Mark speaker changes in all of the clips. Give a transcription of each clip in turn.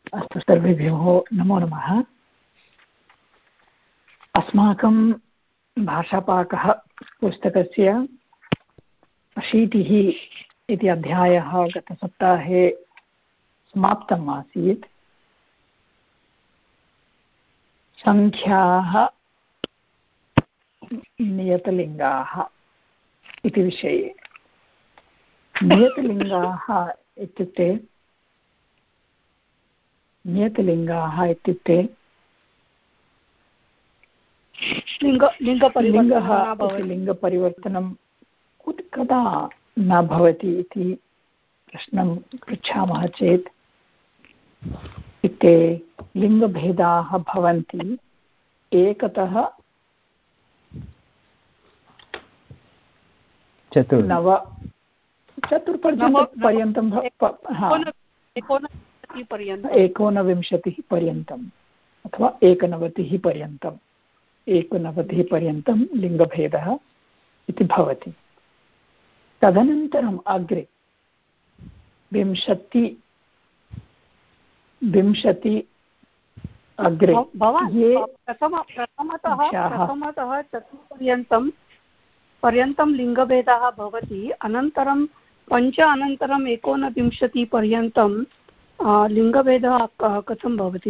Speaker 1: अस्तु, सर्वेभ्यो नमो नमः। अस्माकं भाषापाकः पुस्तकस्य 80 इति अध्यायः गतसप्ताहे समाप्तम् आसीत्। संख्याः नियतलिङ्गाः इति विषये। नियतलिङ्गाः इत्युक्ते लिङ्गपरिवर्तनं कदा न भवति इति प्रश्नं पृच्छामः चेत् इत्युक्ते लिङ्गभेदाः भवन्ति एकतः 4 पर्यन्तं 19 पर्यन्तम् अथवा 91 पर्यन्तं लिङ्गभेदः इति भवति। तदनन्तरम् अग्रे 20 अग्रे ये
Speaker 2: प्रथमतः 4 पर्यन्तं लिङ्गभेदः भवति। अनन्तरं 5 अनन्तरं 29 पर्यन्तं लिङ्गभेदः कथं भवति?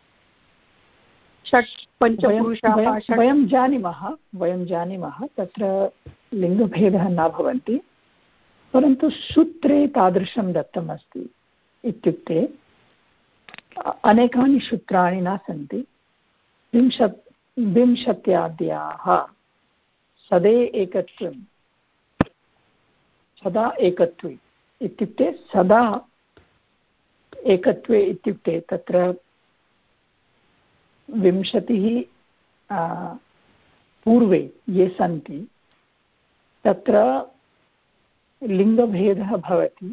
Speaker 2: 6 पञ्चपुरुषाः वयं जानीमः तत्र लिङ्गभेदः न भवन्ति, परन्तु सूत्रे तादृशं दत्तमस्ति। इत्युक्ते अनेकानि सूत्राणि न सन्ति। 20 सदा एकत्वे इत्युक्ते सदा एकत्वे इत्युक्ते तत्र 20 पूर्वे ये सन्ति तत्र लिङ्गभेदः भवति,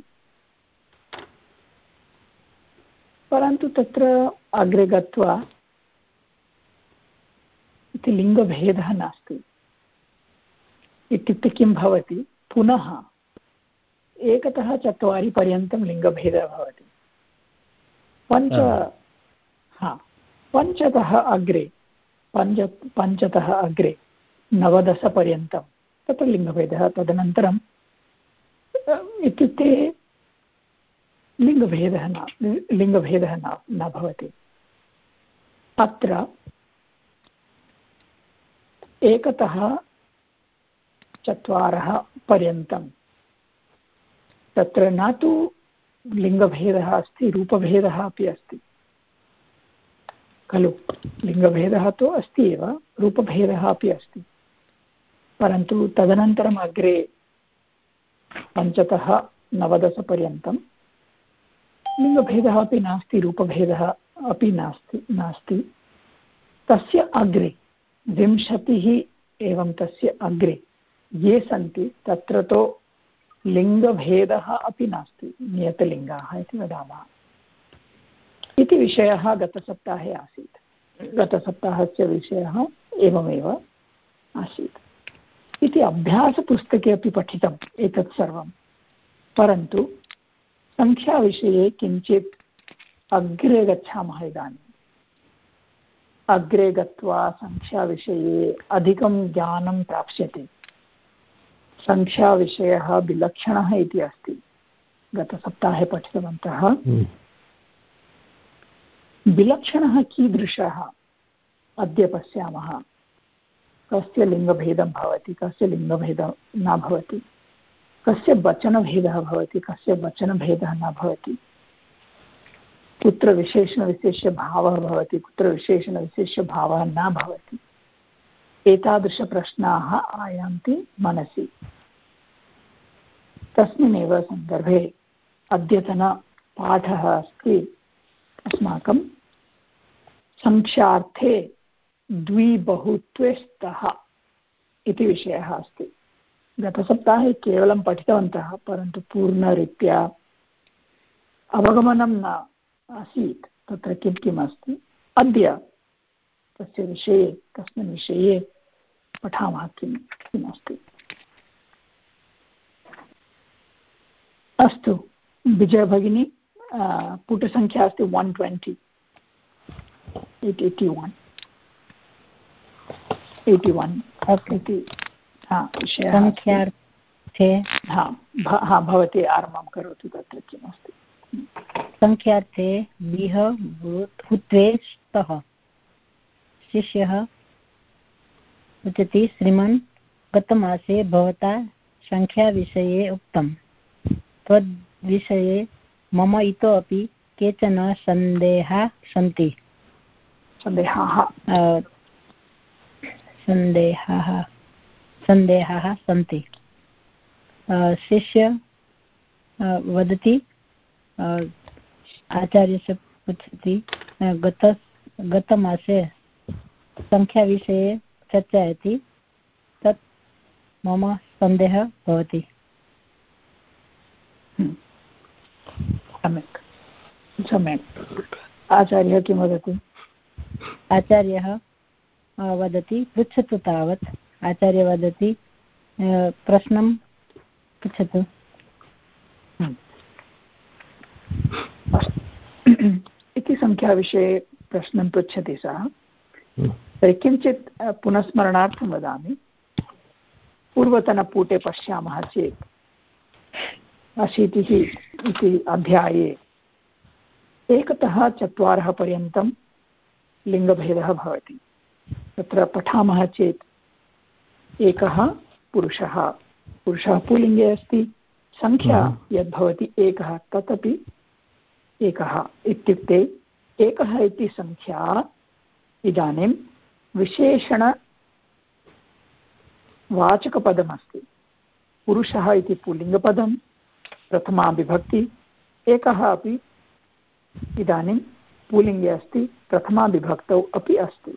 Speaker 2: परन्तु तत्र अग्रे गत्वा इति लिङ्गभेदः नास्ति। इत्युक्ते किं भवति, पुनः 1 तः 4 पर्यन्तं लिङ्गभेदः भवति। 5 तः अग्रे 19 पर्यन्तं तत्र लिङ्गभेदः। तदनन्तरं इत्युक्ते लिङ्गभेदः न भवति। अत्र 1 तः 4 पर्यन्तं तत्र न तु लिङ्गभेदः अस्ति, रूपभेदः अपि अस्ति खलु। लिङ्गभेदः तु अस्ति एव, रूपभेदः अपि अस्ति, परन्तु तदनन्तरम् अग्रे 5 तः 19 पर्यन्तं लिङ्गभेदः अपि नास्ति, रूपभेदः अपि नास्ति। तस्य अग्रे 20 एवं तस्य अग्रे ये सन्ति तत्र तु लिङ्गभेदः अपि नास्ति, नियतलिङ्गाः इति वदामः इति विषयः गतसप्ताहे आसीत्। गतसप्ताहस्य विषयः एवमेव आसीत् इति अभ्यासपुस्तके अपि पठितम् एतत् सर्वं, परन्तु संख्याविषये किञ्चित् अग्रे गच्छामः। इदानीम् अग्रे गत्वा संख्याविषये अधिकं ज्ञानं प्राप्स्यते। संख्याविषयः विलक्षणः इति अस्ति, गतसप्ताहे पठितवन्तः। विलक्षणः कीदृशः अद्य पश्यामः। कस्य लिङ्गभेदं भवति, कस्य लिङ्गभेदः न भवति, कस्य वचनभेदः भवति, कस्य वचनभेदः न भवति, कुत्र विशेषणविशेष्यभावः भवति, कुत्र विशेषणविशेष्यभावः न भवति। एतादृशप्रश्नाः आयान्ति मनसि। तस्मिन्नेव सन्दर्भे अद्यतनपाठः अस्ति अस्माकं संख्यार्थे द्विबहुत्वे स्तः इति विषयः अस्ति। गतसप्ताहे केवलं पठितवन्तः, परन्तु पूर्णरीत्या अवगमनं न आसीत् तत्र किं किम् अस्ति। अद्य तस्य विषये, तस्मिन् विषये पठामः किम् अस्ति। अस्तु विजय भगिनी,
Speaker 1: पुटसङ्ख्या अस्ति 120 81 इति
Speaker 3: संख्यार्थे
Speaker 1: भवती आरम्भं करोतु तत्र किमस्ति
Speaker 3: संख्यार्थे विह भूत्वे स्तः शिष्यः उच्यते श्रीमन् गतमासे भवता संख्याविषये उक्तं तद्विषये मम इतोपि केचन सन्देहाः सन्ति शिष्य वदति आचार्यस्य पृच्छति गतमासे संख्याविषये चर्चयति तत् मम सन्देहः भवति।
Speaker 1: सम्यक् आचार्यः किं वदति?
Speaker 3: आचार्यः वदति पृच्छतु तावत्। आचार्य वदति प्रश्नं पृच्छतु।
Speaker 1: इति संख्याविषये प्रश्नं पृच्छति सः। तर्हि किञ्चित् पुनस्मरणार्थं वदामि। पूर्वतनपुटे पश्यामः चेत् 80 इति अध्याये 1 तः 4 पर्यन्तं लिङ्गभेदः भवति। तत्र पठामः चेत् एकः पुरुषः पुल्लिङ्गे अस्ति, संख्या यद्भवति एकः तदपि एकः इत्युक्ते एकः इति संख्या इदानीं विशेषणवाचकपदमस्ति। पुरुषः इति पुल्लिङ्गपदं प्रथमा विभक्ति, एकः अपि इदानीं पुल्लिङ्गे अस्ति, प्रथमा विभक्तौ अपि अस्ति।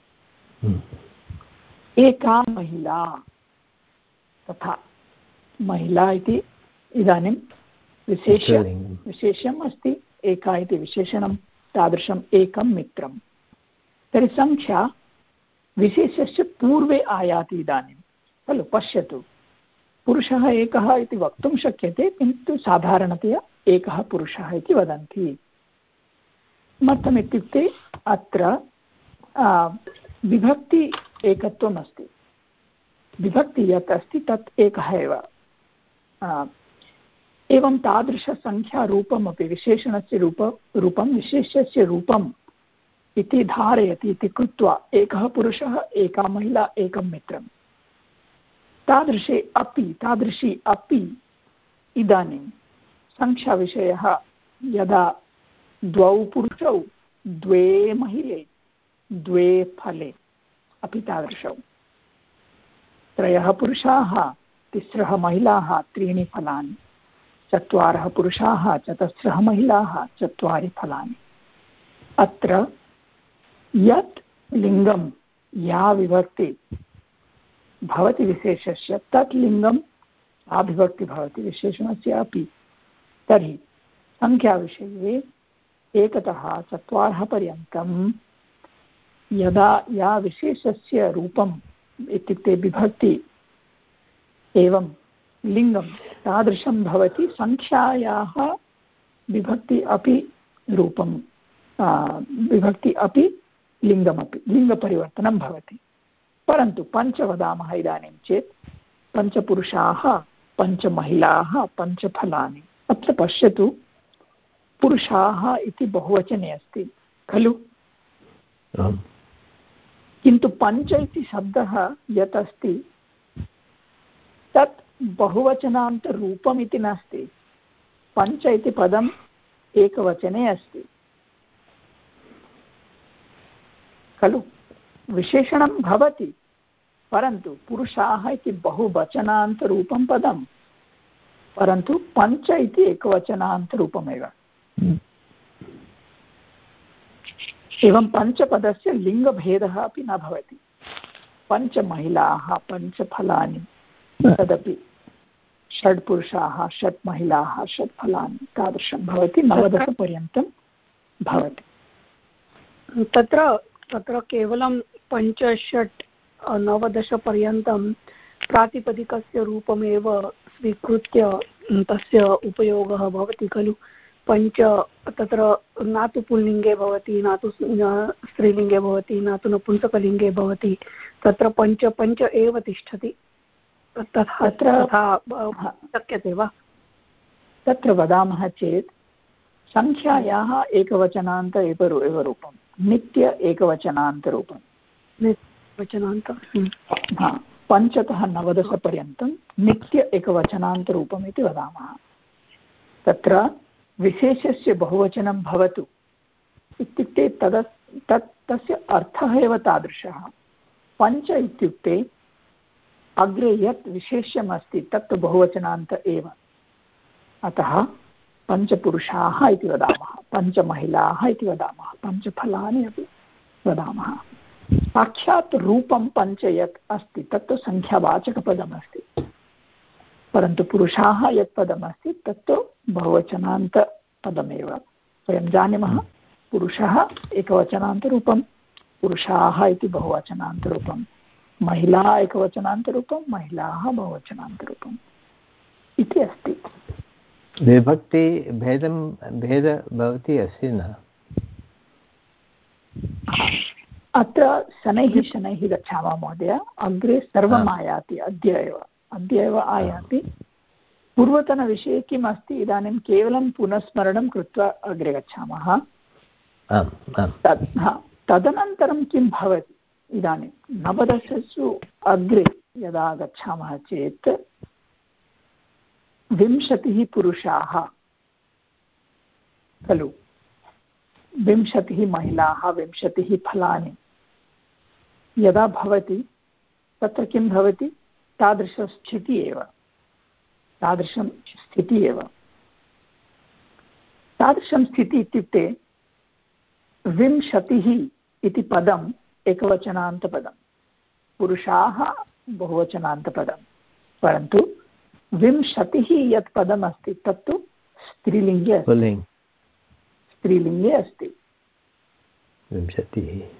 Speaker 1: एका महिला, तथा महिला इति इदानीं विशेषम् अस्ति, एका इति विशेषणं, तादृशम् एकं मित्रं। तर्हि संख्या विशेषस्य पूर्वे आयाति इदानीं खलु। पश्यतु, पुरुषः एकः इति वक्तुं शक्यते, किन्तु साधारणतया एकः पुरुषः इति वदन्ति। किमर्थम् इत्युक्ते अत्र विभक्ति एकत्वम् अस्ति। विभक्ति यत् अस्ति तत् एकः एव। एवं तादृशसङ्ख्यारूपमपि विशेषणस्य रूपं विशेष्यस्य रूपम् इति धारयति इति कृत्वा एकः पुरुषः, एका महिला, एकं मित्रं। तादृशी अपि इदानीं संख्याविषयः यदा 2 पुरुषौ, 2 महिले, 2 फले अपि तादृशौ, 3 पुरुषाः, 3 महिलाः, 3 फलानि, 4 पुरुषाः, 4 महिलाः, 4 फलानि। अत्र यत् लिङ्गं, या विभक्ति भवति विशेषस्य, तत् लिङ्गं आविभक्ति भवति विशेषणस्य अपि। तर्हि संख्याविषये 1 तः 4 पर्यन्तं यदा या विशेषस्य रूपम् इत्युक्ते विभक्ति एवं लिङ्गं तादृशं भवति, संख्यायाः विभक्ति अपि रूपं, विभक्ति अपि लिङ्गमपि, लिङ्गपरिवर्तनं भवति। परन्तु 5 वदामः इदानीं चेत् 5 पुरुषाः, 5 महिलाः, 5 फलानि। अत्र पश्यतु, पुरुषाः इति बहुवचने अस्ति खलु, किन्तु 5 इति शब्दः यत् अस्ति तत् बहुवचनान्तरूपम् इति नास्ति। 5 इति पदम् एकवचने अस्ति खलु। विशेषणं भवति, परन्तु पुरुषाः इति बहुवचनान्तरूपं पदं, परन्तु 5 इति एकवचनान्तरूपमेव। एवं 5 पदस्य लिङ्गभेदः अपि न भवति। 5 महिलाः, 5 फलानि, तदपि 6 पुरुषाः, 6 महिलाः, 6 फलानि, तादृशं भवति। 9 पर्यन्तं भवति।
Speaker 2: तत्र केवलं 5, 6, 9 पर्यन्तं प्रातिपदिकस्य रूपमेव स्वीकृत्य तस्य उपयोगः भवति खलु। पञ्च तत्र न तु पुल्लिङ्गे भवति, न तु स्त्रीलिङ्गे भवति, न तु नपुंसकलिङ्गे भवति, तत्र पञ्च पञ्च एव तिष्ठति, तथा शक्यते वा?
Speaker 1: तत्र वदामः चेत् सङ्ख्यायाः एकवचनान्त एव रूपं, नित्य एकवचनान्तरूपं, पञ्चतः 9पर्यन्तं नित्य एकवचनान्तरूपम् इति वदामः। तत्र विशेषस्य बहुवचनं भवतु इत्युक्ते तस्य अर्थः एव तादृशः। पञ्च इत्युक्ते अग्रे यत् विशेष्यमस्ति तत्तु बहुवचनान्त एव, अतः पञ्चपुरुषाः इति वदामः, पञ्चमहिलाः इति वदामः, पञ्चफलानि अपि वदामः। साक्षात् रूपं पञ्च यत् अस्ति तत्तु संख्यावाचकपदमस्ति, परन्तु पुरुषाः यत् पदमस्ति तत्तु बहुवचनान्तपदमेव। वयं जानीमः पुरुषः एकवचनान्तरूपं, पुरुषाः इति बहुवचनान्तरूपं, महिला एकवचनान्तरूपं, महिलाः बहुवचनान्तरूपम् इति अस्ति।
Speaker 4: विभक्ति भेद भवति अस्ति न?
Speaker 1: अत्र शनैः शनैः गच्छामः महोदय, अग्रे सर्वम् आयाति, अद्य एव आयाति। पूर्वतनविषये किम् अस्ति इदानीं केवलं पुनस्मरणं कृत्वा अग्रे गच्छामः। तदनन्तरं किं भवति इदानीं नवदशसु अग्रे यदा गच्छामः चेत् 20 पुरुषाः खलु, 20 महिलाः, 20 फलानि यदा भवति तत्र किं भवति? तादृशं स्थितिः एव। तादृशं स्थितिः इत्युक्ते 20 इति पदम् एकवचनान्तपदं, पुरुषाः बहुवचनान्तपदं, परन्तु 20 यत् पदमस्ति तत्तु स्त्रीलिङ्गे अस्ति।
Speaker 4: 20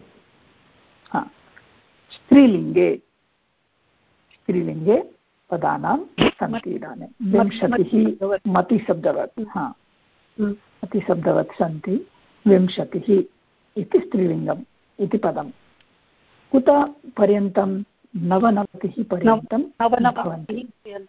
Speaker 1: स्त्रीलिङ्गे पदानां सन्ति इदानीं 20 मतिशब्दवत्, मतिशब्दवत् सन्ति। 20 इति स्त्रीलिङ्गम् इति पदं कुत पर्यन्तं? 99 पर्यन्तं भवन्ति।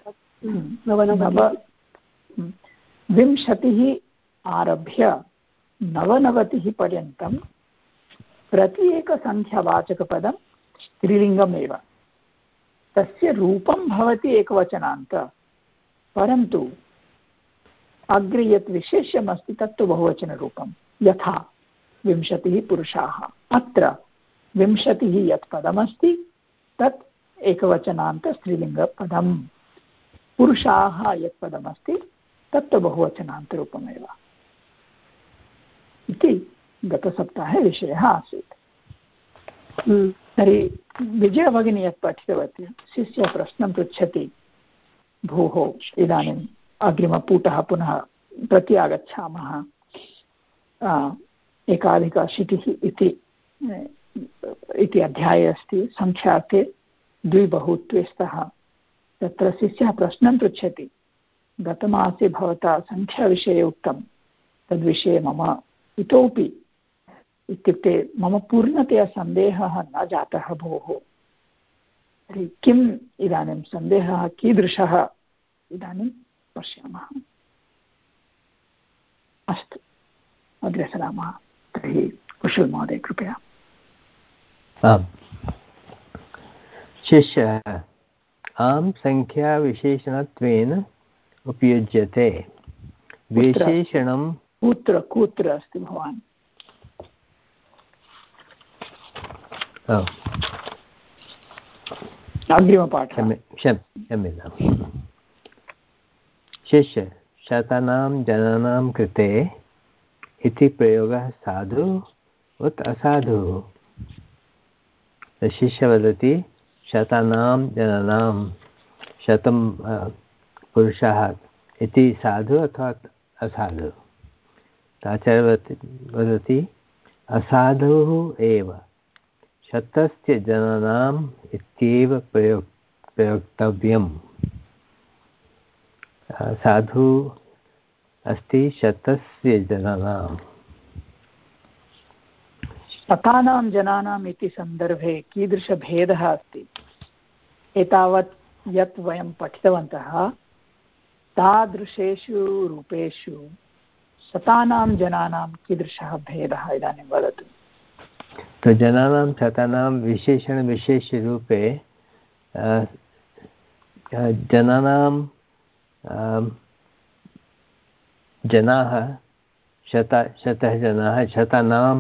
Speaker 1: 20 आरभ्य 99 पर्यन्तं प्रति एकसङ्ख्यावाचकपदं स्त्रीलिङ्गमेव, तस्य रूपं भवति एकवचनान्त, परन्तु अग्रे यत् विशेष्यमस्ति तत्तु बहुवचनरूपं। यथा 20 पुरुषाः, अत्र 20 यत् पदमस्ति तत् एकवचनान्त स्त्रीलिङ्गपदं, पुरुषाः यत् पदमस्ति तत्तु बहुवचनान्तरूपमेव इति गतसप्ताहे विषयः आसीत्। तर्हि विजयभगिनी यत् पठितवती, शिष्यः प्रश्नं पृच्छति, भोः इदानीम् अग्रिमपुटः पुनः प्रति आगच्छामः, एकाधिकाशीतिः इति अध्याये अस्ति, सङ्ख्यार्थे द्विबहुत्वे स्तः। तत्र शिष्यः प्रश्नं पृच्छति, गतमासे भवता सङ्ख्याविषये उक्तं, तद्विषये मम इतोपि इत्युक्ते मम पूर्णतया सन्देहः न जातः भोः, तर्हि किम् इदानीं सन्देहः कीदृशः इदानीं पश्यामः। अस्तु, अग्रे सरामः। तर्हि कुशल महोदय कृपया।
Speaker 4: आम्। शिष्यः आं संख्याविशेषणत्वेन उपयुज्यते। विशेषणं
Speaker 1: कुत्र अस्ति भवान्? अग्रिमपाठः।
Speaker 4: क्षम्यताम्। शिष्य शतानां जनानां कृते इति प्रयोगः साधु उत असाधुः? शिष्य वदति शतानां जनानां, शतं पुरुषाः इति साधु अथवा असाधु? आचार्य वदति असाधुः एव, शतस्य जनानाम् इत्येव प्रयोक्तव्यम्। साधु अस्ति शतस्य जनानां।
Speaker 1: शतानां जनानाम् इति सन्दर्भे कीदृशभेदः अस्ति? एतावत् यत् वयं पठितवन्तः तादृशेषु रूपेषु शतानां जनानां कीदृशः भेदः इदानीं वदतु।
Speaker 4: तो जनानां शतानां विशेषणविशेषरूपे जनानां जनाः शतः जनाः शतानां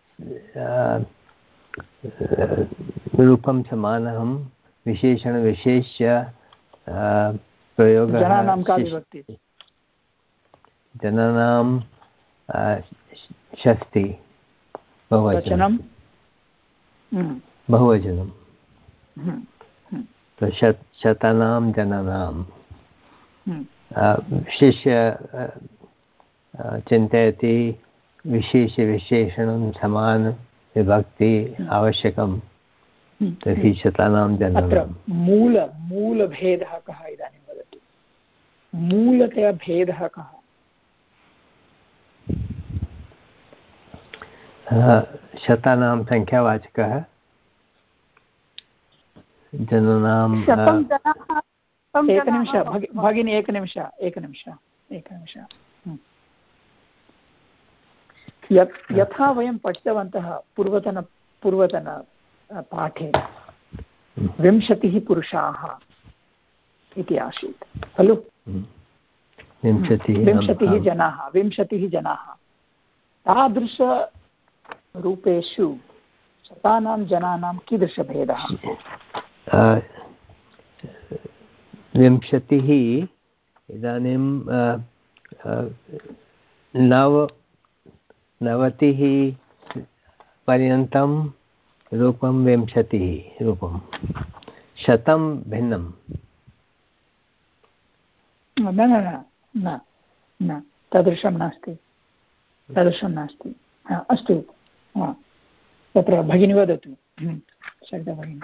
Speaker 4: रूपं समानः विशेषणविशेष्य प्रयोगः
Speaker 1: जनानां का विभक्ति?
Speaker 4: जनानां षष्टि बहुवचनं बहुवचनं तो शतानां जनानां विशेष्य चिन्तयति विशेषविशेषणं समान विभक्ति आवश्यकं तर्हि शतानां जनानां।
Speaker 1: मूलभेदः कः इदानीं वदतु? मूलतया भेदः कः?
Speaker 4: शतानां संख्यावाचकः जनानां
Speaker 1: एकनिमिष भगिनी एकनिमिष यथा वयं पठितवन्तः पूर्वतन पाठे 20 पुरुषाः इति आसीत् खलु? 20 जनाः तादृशरूपेषु शतानां जनानां कीदृशभेदः?
Speaker 4: 20 इदानीं 90 पर्यन्तं रूपं 20 रूपं 100 भिन्नं।
Speaker 1: न तादृशं नास्ति अस्तु तत्र भगिनी वदतु। शारदा भगिनी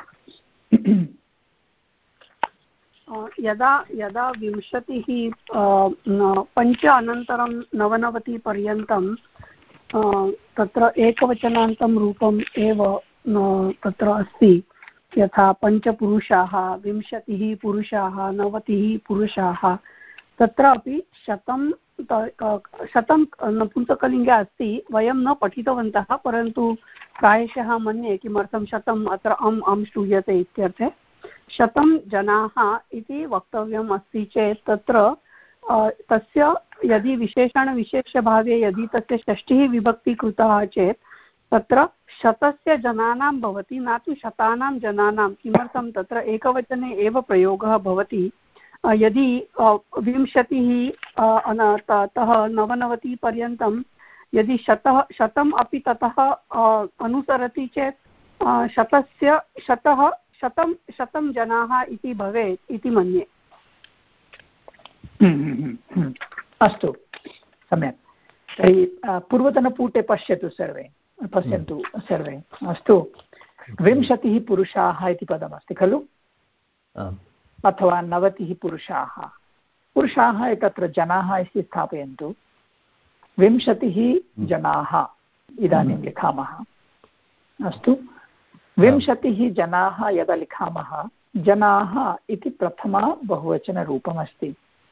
Speaker 2: यदा 20 5 अनन्तरं 99 पर्यन्तं तत्र एकवचनान्तं रूपम् एव तत्र अस्ति। यथा 5 पुरुषाः 20 पुरुषाः 90 पुरुषाः तत्रापि 100 नपुंसकलिङ्गे अस्ति। वयं न पठितवन्तः परन्तु प्रायशः मन्ये किमर्थं 100 अत्र अं श्रूयते इत्यर्थे 100 जनाः इति वक्तव्यम् अस्ति चेत् तत्र तस्य यदि विशेषणविशेषभावे यदि तस्य षष्टिः विभक्ति कृतः चेत् तत्र 100 जनानां भवति न तु शतानां जनानां। किमर्थं तत्र एकवचने एव प्रयोगः भवति। यदि 20 ततः 99 पर्यन्तं यदि 100 अपि ततः अनुसरति चेत् 100 जनाः इति भवेत् इति मन्ये।
Speaker 1: अस्तु सम्यक्। तर्हि पूर्वतनपुटे पश्यन्तु सर्वे। अस्तु 20 पुरुषाः इति पदमस्ति खलु? अथवा 90 पुरुषाः तत्र जनाः इति स्थापयन्तु। 20 जनाः इदानीं लिखामः। अस्तु 20 जनाः यदा लिखामः जनाः इति प्रथमा बहुवचनरूपमस्ति।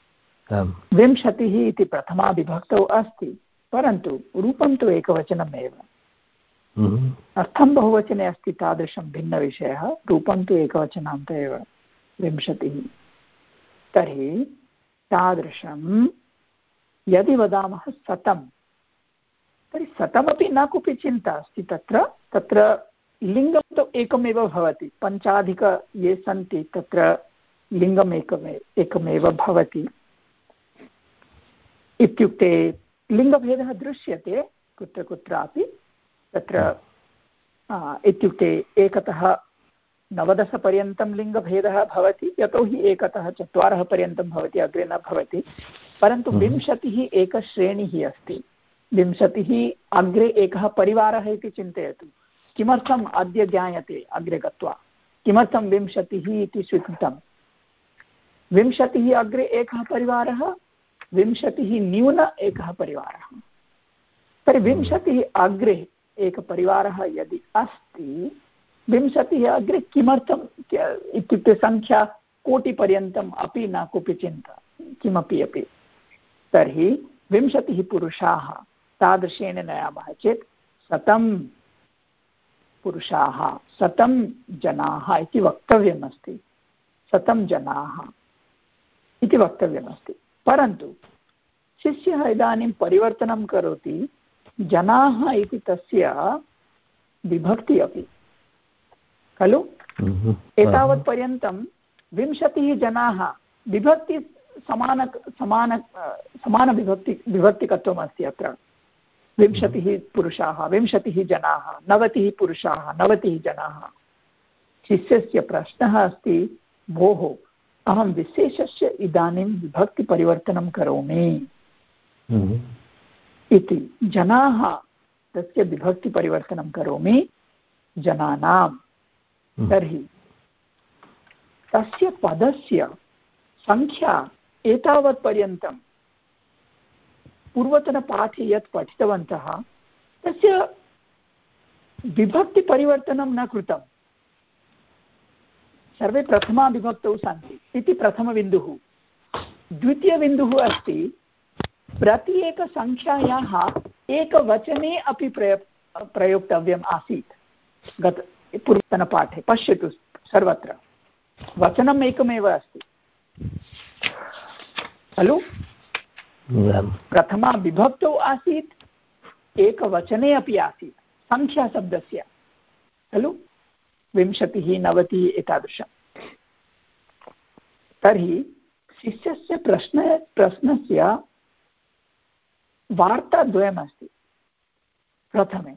Speaker 1: 20 इति प्रथमा विभक्तौ अस्ति परन्तु रूपं तु एकवचनमेव। अर्थं बहुवचने अस्ति तादृशं भिन्नविषयः, रूपं तु एकवचनान्त एव 20। तर्हि तादृशं यदि वदामः 100 तर्हि 100 न कोऽपि चिन्ता अस्ति। तत्र लिङ्गं तु एकमेव भवति। 5 ये सन्ति तत्र लिङ्गम् एकमेव भवति। इत्युक्ते लिङ्गभेदः दृश्यते कुत्र कुत्रापि तत्र इत्युक्ते 1तः 90 पर्यन्तं लिङ्गभेदः भवति। यतोहि 1तः 4 पर्यन्तं भवति, अग्रे न भवति। परन्तु 20 एकश्रेणिः अस्ति। 20 अग्रे एकः परिवारः इति चिन्तयतु। किमर्थम् अद्य ज्ञायते अग्रे गत्वा किमर्थं 20 इति स्वीकृतं? 20 अग्रे एकः परिवारः विंशतिः न्यून एकः परिवारः। तर्हि विंशतिः अग्रे एकः परिवारः यदि अस्ति, विंशतिः अग्रे किमर्थम् इत्युक्ते संख्या कोटिपर्यन्तम् अपि न कोऽपि चिन्ता किमपि अपि। तर्हि 20 पुरुषाः तादृशेन नयामः चेत् 100 पुरुषाः 100 जनाः इति वक्तव्यमस्ति, 100 जनाः इति वक्तव्यमस्ति। परन्तु शिष्यः इदानीं परिवर्तनं करोति, जनाः इति तस्य विभक्ति अपि खलु। एतावत्पर्यन्तं 20 जनाः विभक्ति विभक्तिकत्वम् अस्ति अत्र। 20 पुरुषाः 20 जनाः, 90 पुरुषाः 90 जनाः। शिष्यस्य प्रश्नः अस्ति, भोः अहं विशेषस्य इदानीं विभक्तिपरिवर्तनं करोमि इति। जनाः तस्य विभक्तिपरिवर्तनं करोमि जनानां। तर्हि तस्य पदस्य संख्या एतावत्पर्यन्तं पूर्वतनपाठे यत् पठितवन्तः तस्य विभक्तिपरिवर्तनं न कृतं। सर्वे प्रथमा विभक्तौ सन्ति इति प्रथमबिन्दुः। द्वितीयबिन्दुः अस्ति, प्रति एकसङ्ख्यायाः एकवचने अपि प्रयोक्तव्यम् आसीत्। पूर्वतनपाठे पश्यतु, सर्वत्र वचनम् एकमेव अस्ति खलु। प्रथमा विभक्तौ आसीत्, एकवचने अपि आसीत् संख्याशब्दस्य खलु, 20 90 एतादृशं। तर्हि शिष्यस्य प्रश्नस्य वार्ताद्वयमस्ति। प्रथमे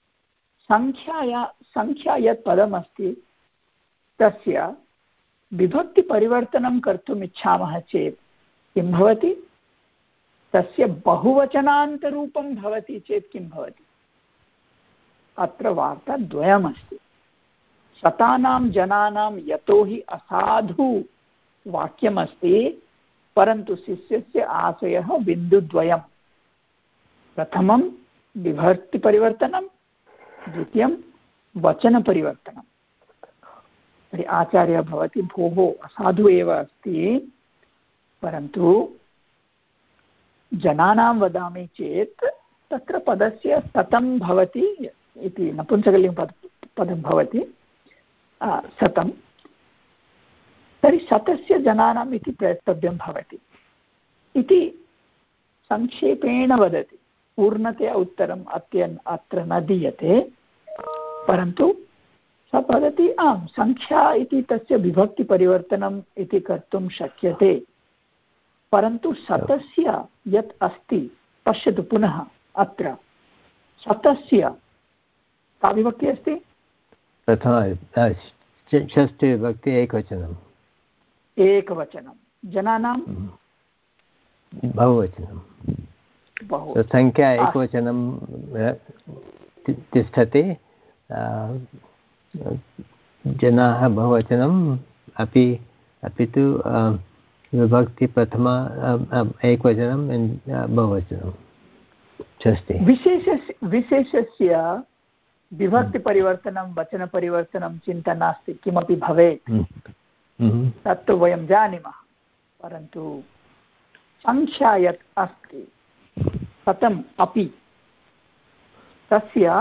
Speaker 1: संख्या यत् पदमस्ति तस्य विभक्तिपरिवर्तनं कर्तुम् इच्छामः चेत् किं भवति, तस्य बहुवचनान्तरूपं भवति चेत् किं भवति। अत्र वार्ताद्वयमस्ति। शतानां जनानां यतोहि असाधु वाक्यमस्ति, परन्तु शिष्यस्य आशयः बिन्दुद्वयं। प्रथमं विभक्तिपरिवर्तनं, द्वितीयं वचनपरिवर्तनं। तर्हि आचार्यः भवति, भोः असाधु एव अस्ति, परन्तु जनानां वदामि चेत् तत्र पदस्य शतं भवति इति, नपुंसकलिङ्ग पदं भवति 100। तर्हि 100 जनानाम् इति प्रयतव्यं भवति इति संक्षेपेण वदति। पूर्णतया उत्तरम् अत्र न दीयते, परन्तु स वदति आम् संख्या इति तस्य विभक्तिपरिवर्तनम् इति कर्तुं शक्यते, परन्तु 100 यत् अस्ति, पश्यतु पुनः अत्र 100 का विभक्ति अस्ति,
Speaker 4: षष्ठी विभक्ति एकवचनम्,
Speaker 1: जनानां
Speaker 4: बहुवचनं, संख्या एकवचनं तिष्ठति, जनाः बहुवचनम् अपि तु विभक्ति प्रथमा एकवचनं बहुवचनं षष्ठी।
Speaker 1: विशेषस्य विभक्तिपरिवर्तनं वचनपरिवर्तनं चिन्ता नास्ति, किमपि भवेत् तत्तु वयं जानीमः, परन्तु संख्या यत् अस्ति 100 अपि तस्य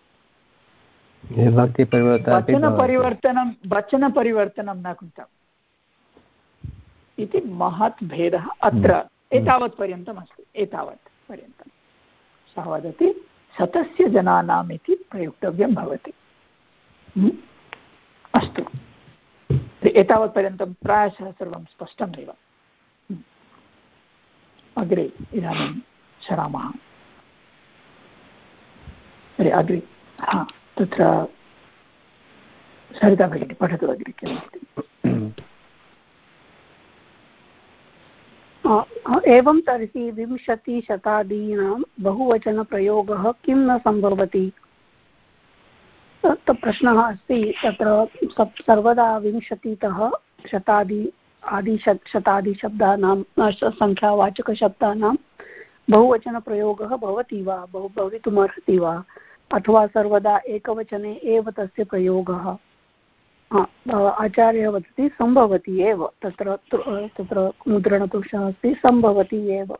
Speaker 1: वचनपरिवर्तनं न कृतम् इति महत् भेदः अत्र एतावत्पर्यन्तम् अस्ति। एतावत्पर्यन्तं सः वदति 100 जनानाम् इति प्रयोक्तव्यं भवति। अस्तु, एतावत्पर्यन्तं प्रायशः सर्वं स्पष्टमेव। अग्रे इदानीं सरामः। तर्हि अग्रे तत्र सरिता भगिनी पठतु अग्रे किमस्ति।
Speaker 2: एवं तर्हि 20 शतादीनां बहुवचनप्रयोगः किं न सम्भवति। प्रश्नः अस्ति तत्र सर्वदा 20तः शतादि शतादिशब्दानां संख्यावाचकशब्दानां बहुवचनप्रयोगः भवति वा भवितुमर्हति वा अथवा सर्वदा एकवचने एव तस्य प्रयोगः आचार्यः वदति सम्भवति एव तत्र मुद्रणदोषः अस्ति सम्भवति एव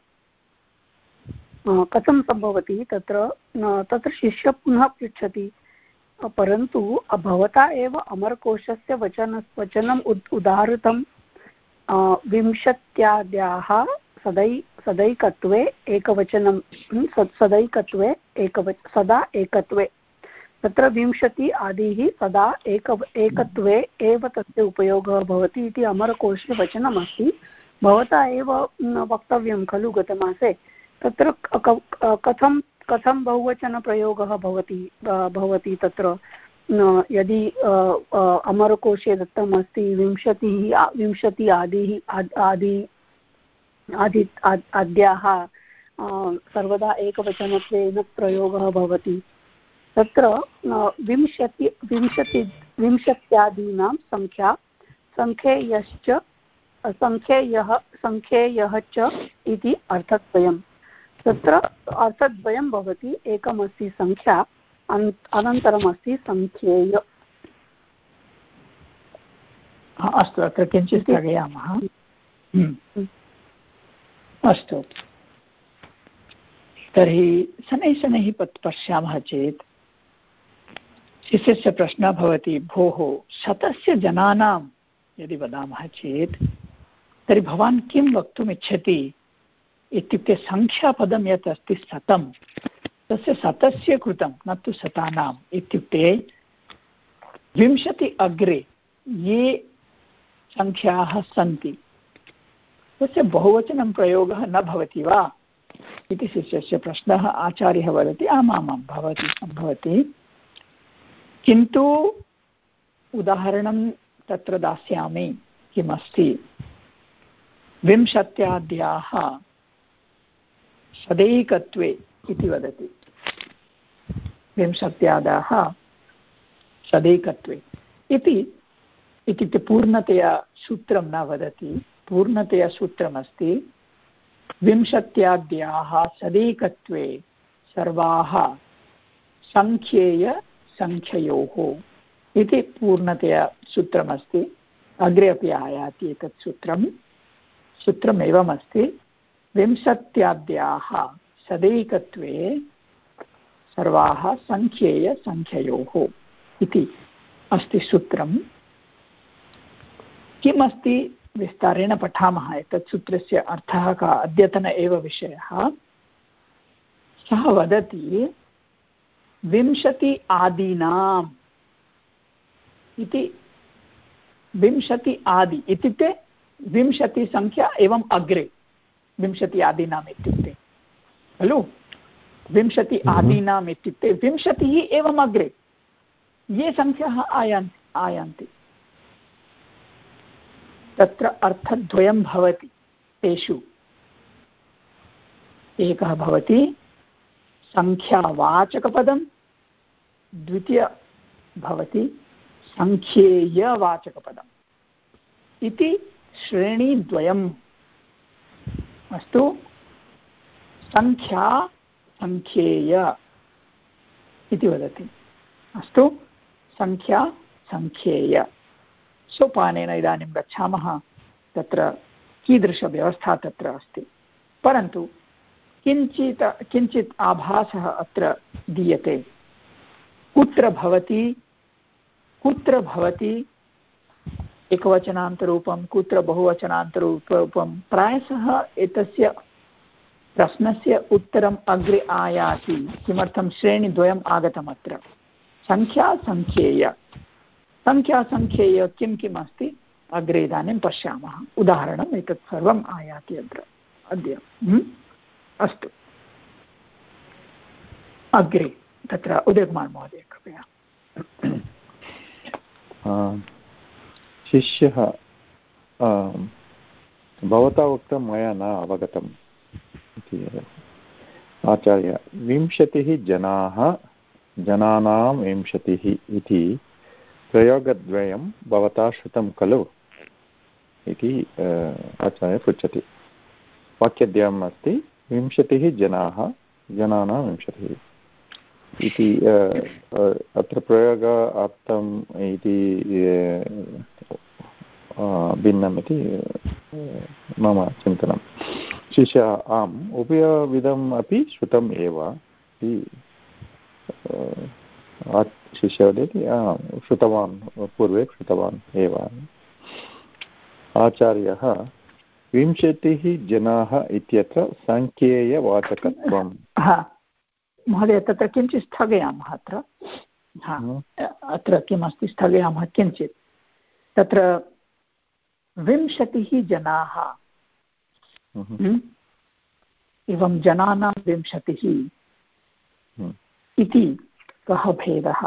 Speaker 2: कथं सम्भवति तत्र शिष्यः पुनः पृच्छति परन्तु भवता एव अमरकोशस्य वचनम् उदाहृतं विंशत्याद्याः सदैकत्वे एकवचनं सदा एकत्वे तत्र विंशति आदिः सदा एकत्वे एव तस्य उपयोगः भवति इति अमरकोशे वचनमस्ति भवता एव वक्तव्यं खलु गतमासे तत्र कथं बहुवचनप्रयोगः भवति तत्र यदि अमरकोशे दत्तम् अस्ति विंशति आद्याः सर्वदा एकवचनत्वेन प्रयोगः भवति तत्र विंशत्यादीनां संख्येयः च इति अर्थद्वयम् तत्र अर्थद्वयं भवति एकमस्ति संख्या अनन्तरमस्ति संख्येय
Speaker 1: अस्तु अत्र किञ्चित् स्थगयामः अस्तु तर्हि शनैः पश्यामः चेत् शिष्यस्य प्रश्नः भवति भोः शतस्य जनानां यदि वदामः चेत् तर्हि भवान् किं वक्तुम् इच्छति इत्युक्ते संख्यापदं यत् अस्ति शतं तस्य शतस्य कृतं न तु शतानाम् इत्युक्ते 20 अग्रे ये संख्याः सन्ति तस्य बहुवचनं प्रयोगः न भवति वा इति शिष्यस्य प्रश्नः आचार्यः वदति आमामां भवति सम्भवति किन्तु उदाहरणं तत्र दास्यामि किमस्ति 20 सदैकत्वे इति वदति 20 सदैकत्वे इत्युक्ते पूर्णतया सूत्रं न वदति पूर्णतया सूत्रमस्ति 20 सदैकत्वे सर्वाः संख्येयसंख्ययोः इति पूर्णतया सूत्रमस्ति अग्रे अपि आयाति एतत् सूत्रम् एवमस्ति 20 सदैकत्वे सर्वाः संख्येयसंख्ययोः इति अस्ति सूत्रं किमस्ति विस्तारेण पठामः एतत् सूत्रस्य अर्थः का अद्यतन एव विषयः सः वदति 20 आदीनाम् इति 20 आदि इत्युक्ते 20 संख्या एवम् अग्रे 20 आदीनाम् इत्युक्ते खलु 20 आदीनाम् इत्युक्ते 20 एवम् अग्रे ये संख्याः आयान्ति तत्र अर्थद्वयं भवति तेषु एकः भवति संख्यावाचकपदं द्वितीय भवति संख्येयवाचकपदम् इति श्रेणीद्वयम् अस्तु संख्या संख्येय इति वदति अस्तु संख्या संख्येय सोपानेन इदानीं गच्छामः तत्र कीदृशव्यवस्था तत्र अस्ति परन्तु किञ्चित् आभासः अत्र दीयते कुत्र भवति एकवचनान्तरूपं कुत्र बहुवचनान्तरूपं प्रायशः एतस्य प्रश्नस्य उत्तरम् अग्रे आयाति किमर्थं श्रेणीद्वयम् आगतम् अत्र संख्या संख्येय किं किम् अस्ति अग्रे इदानीं पश्यामः उदाहरणम् एतत् सर्वम् आयाति अत्र अद्य अस्तु अग्रे तत्र उदयकुमार महोदय कृपया
Speaker 5: शिष्यः भवता उक्तं मया न अवगतम् इति आचार्य 20 जनानां 20 इति प्रयोगद्वयं भवता श्रुतं खलु इति आचार्यः पृच्छति। वाक्यद्वयम् अस्ति, 20 जनाः, जनानां 20 इति अत्र प्रयोगार्थम् इति भिन्नम् इति मम चिन्तनं। शिष्य आम्, उभयविधम् अपि श्रुतम् एव इति शिष्य वदति, श्रुतवान्, पूर्वे श्रुतवान् एव। आचार्यः 20 जनाः इत्यत्र साङ्ख्येयवाचकत्वम्।
Speaker 1: महोदय, तत्र किञ्चित् स्थगयामः। अत्र किमस्ति, स्थगयामः किञ्चित्। तत्र 20 जनाः, एवं जनानां 20 इति कः भेदः?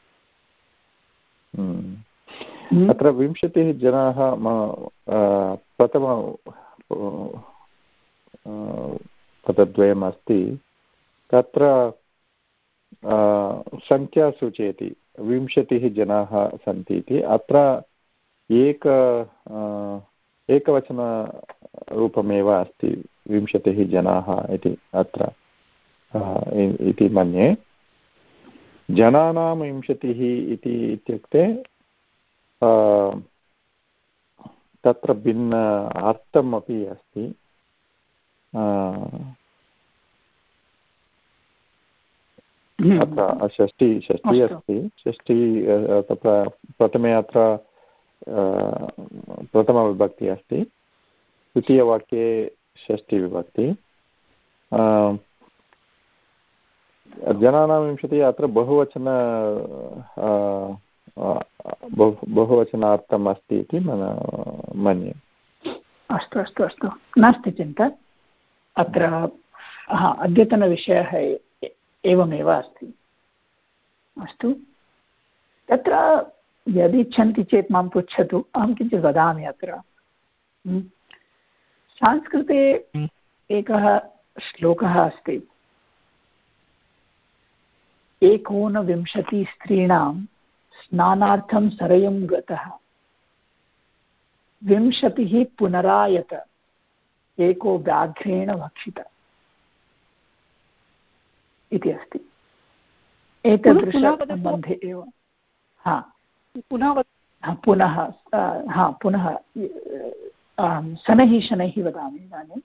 Speaker 5: अत्र 20 जनाः प्रथम पदद्वयम् अस्ति, तत्र संख्या सूचयति 20 जनाः सन्ति इति। अत्र एकवचनरूपमेव अस्ति 20 जनाः इति अत्र इति मन्ये। जनानां 20 इति इत्युक्ते तत्र भिन्न अर्थम् अपि अस्ति। अत्र षष्ठी अस्ति, षष्ठी तत्र प्रथमे अत्र प्रथमविभक्ति अस्ति, द्वितीयवाक्ये षष्ठीविभक्ति। जनानां 20 अत्र बहुवचनार्थम् अस्ति इति मन्ये।
Speaker 1: अस्तु अस्तु अस्तु, नास्ति चिन्ता। अत्र अद्यतनविषयः एवमेव अस्ति। अस्तु, तत्र यदि इच्छन्ति चेत् मां पृच्छतु, अहं किञ्चित् वदामि। अत्र संस्कृते एकः श्लोकः अस्ति, 29 स्त्रीणां स्नानार्थं सरयुं गतः, 20 पुनरायत, एको व्याघ्रेण भक्षित इति अस्ति। एतदृशसम्बन्धे एव पुनः शनैः शनैः वदामि इदानीम्।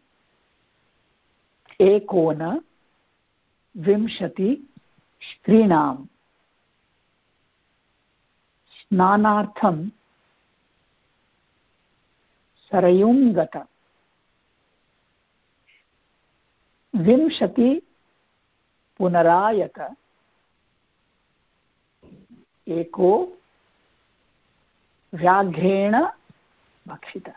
Speaker 1: 29 स्त्रीणां स्नानार्थं सरयुं गत, 20 पुनरायत, एको व्याघ्रेण भक्षित।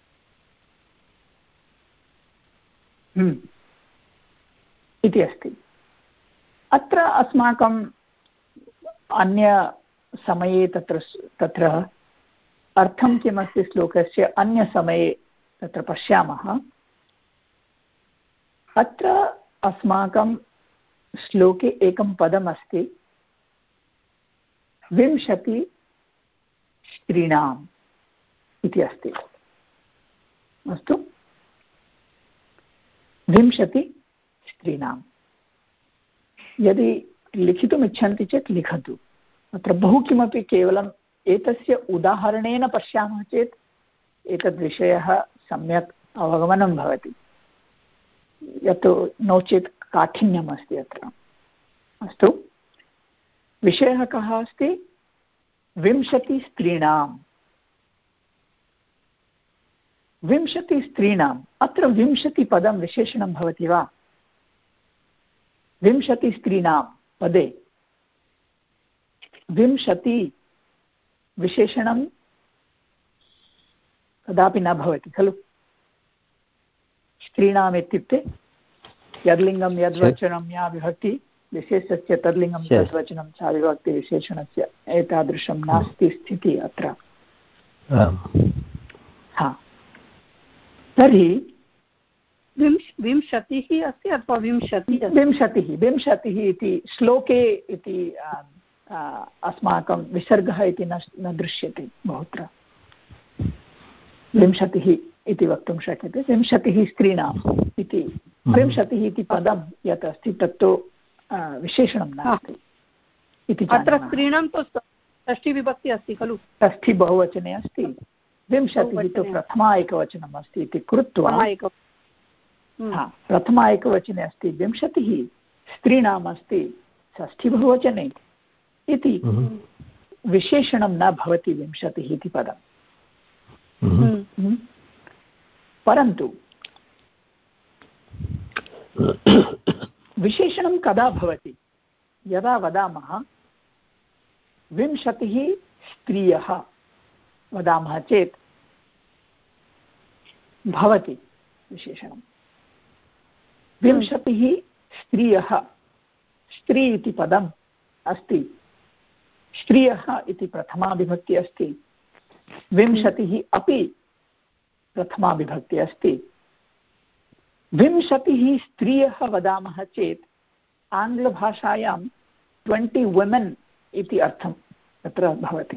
Speaker 1: इति अस्ति। अत्र अस्माकम् अन्यसमये तत्र अर्थं किमस्ति श्लोकस्य, अन्यसमये तत्र पश्यामः। अत्र अस्माकं श्लोके एकं पदमस्ति, 20 स्त्रीणाम् इति अस्ति। अस्तु, 20 स्त्रीणाम्। यदि लिखितुम् इच्छन्ति चेत् लिखतु। अत्र बहु किमपि, केवलम् एतस्य उदाहरणेन पश्यामः चेत् एतद्विषयः सम्यक् अवगमनं भवति, यत् नो चेत् काठिन्यम् अस्ति अत्र। अस्तु, विषयः कः अस्ति? 20 स्त्रीणाम्। 20 स्त्रीणाम्। अत्र 20 पदं विशेषणं भवति वा? 20 स्त्रीणां पदे 20 विशेषणं कदापि न भवति खलु। स्त्रीणाम् इत्युक्ते यद्लिङ्गं यद्वचनं या विभक्ति विशेषस्य तद्लिङ्गं तद्वचनं सा विभक्ति विशेषणस्य, एतादृशं नास्ति स्थितिः अत्र। तर्हि
Speaker 2: 20 अस्ति अथवा
Speaker 1: 20 इति श्लोके इति अस्माकं विसर्गः इति न दृश्यते बहुत्र। विंशतिः इति वक्तुं शक्यते। विंशतिः स्त्रीणाम् इति विंशतिः इति पदं यत् अस्ति तत्तु विशेषणं नास्ति इति
Speaker 2: अत्र स्त्रीणां तु षष्ठीविभक्ति अस्ति खलु,
Speaker 1: षष्ठी बहुवचने अस्ति, विंशतिः तु प्रथमा एकवचनम् अस्ति इति कृत्वा प्रथमा एकवचने अस्ति, विंशतिः स्त्रीणाम् अस्ति षष्ठी बहुवचने इति विशेषणं न भवति विंशतिः इति पदम्। परन्तु विशेषणं कदा भवति? यदा वदामः विंशतिः स्त्रियः वदामः चेत् भवति विशेषणं। विंशतिः स्त्रियः, स्त्री इति पदम् अस्ति, स्त्रियः इति प्रथमा विभक्ति अस्ति, विंशतिः अपि प्रथमा विभक्ति अस्ति। विंशतिः स्त्रियः वदामः चेत् आङ्ग्लभाषायां 20 वुमेन् इति अर्थं तत्र भवति।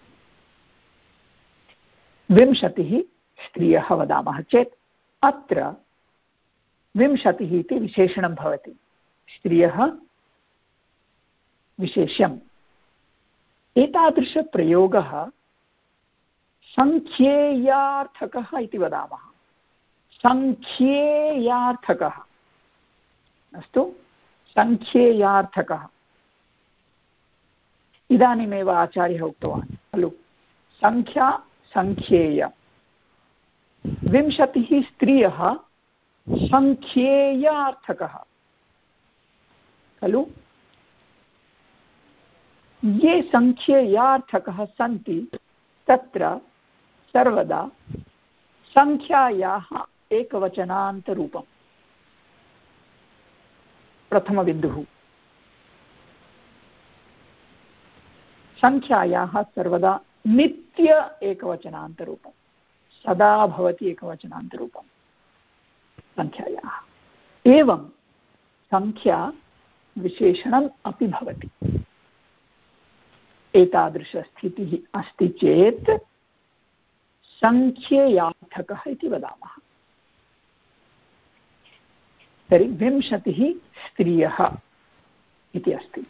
Speaker 1: विंशतिः स्त्रियः वदामः चेत् अत्र विंशतिः इति विशेषणं भवति, स्त्रियः विशेष्यम्। एतादृशप्रयोगः सङ्ख्येयार्थकः इति वदामः, सङ्ख्येयार्थकः, अस्तु, सङ्ख्येयार्थकः। इदानीमेव आचार्यः उक्तवान् खलु, सङ्ख्या सङ्ख्येय, विंशतिः स्त्रियः सङ्ख्येयार्थकः खलु। ये सङ्ख्येयार्थकः सन्ति तत्र सर्वदा सङ्ख्यायाः एकवचनान्तरूपं प्रथमबिन्दुः, सङ्ख्यायाः सर्वदा नित्य एकवचनान्तरूपं, सदा भवति एकवचनान्तरूपं सङ्ख्यायाः। एवं सङ्ख्या विशेषणम् अपि भवति। एतादृशस्थितिः अस्ति चेत् सङ्ख्येयार्थकः इति वदामः। तर्हि विंशतिः स्त्रियः इति अस्ति।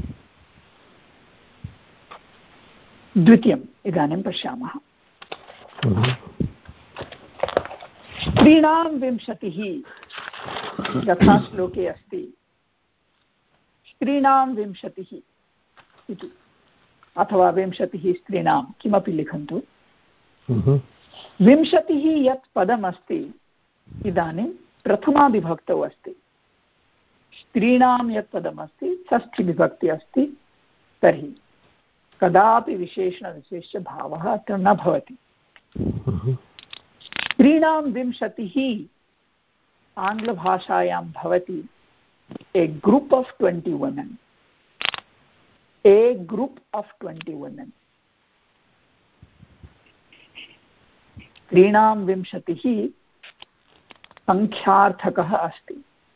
Speaker 1: द्वितीयम् इदानीं पश्यामः। स्त्रीणां विंशतिः यथा श्लोके अस्ति, स्त्रीणां विंशतिः इति, अथवा विंशतिः स्त्रीणां किमपि लिखन्तु। विंशतिः यत् पदमस्ति इदानीं प्रथमा विभक्तौ अस्ति, स्त्रीणां यत् पदमस्ति षष्ठीविभक्ति अस्ति, तर्हि कदापि विशेषणविशेष्यभावः अत्र न भवति। स्त्रीणां विंशतिः आङ्ग्लभाषायां भवति a group of 20 women, a group of 20 women. स्त्रीणां विंशतिः सङ्ख्यार्थकः अस्ति।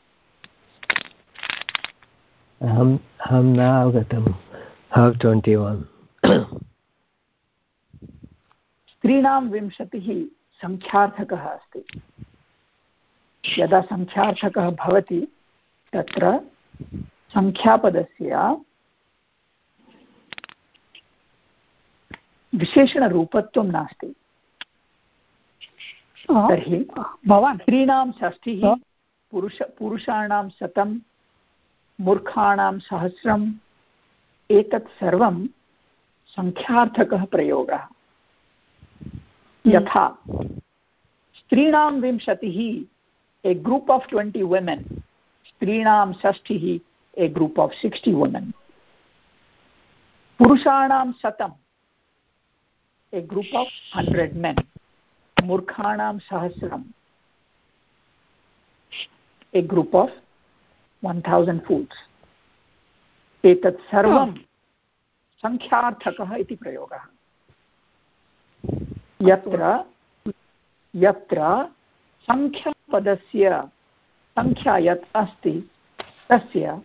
Speaker 4: अहं न अवगतं। How 21?
Speaker 1: स्त्रीणां विंशतिः सङ्ख्यार्थकः अस्ति। यदा सङ्ख्यार्थकः भवति तत्र सङ्ख्यापदस्य विशेषणरूपत्वं नास्ति। तर्हि भवान् स्त्रीणां षष्ठिः, पुरुषाणां 100, मूर्खाणां 1000, एतत् सर्वं सङ्ख्यार्थकः प्रयोगः। यथा स्त्रीणां विंशतिः ए ग्रुप् आफ् 20 वुमेन्, स्त्रीणां षष्ठिः ए ग्रुप् आफ् 60 वुमेन्, पुरुषाणां 100 ए ग्रुप् आफ् 100 मेन्, मूर्खाणां 1000 ए ग्रुप् आफ् 1000 फूल्स्। एतत् सर्वं सङ्ख्यार्थकः इति प्रयोगः। यत्र सङ्ख्यापदस्य सङ्ख्या यत् अस्ति तस्य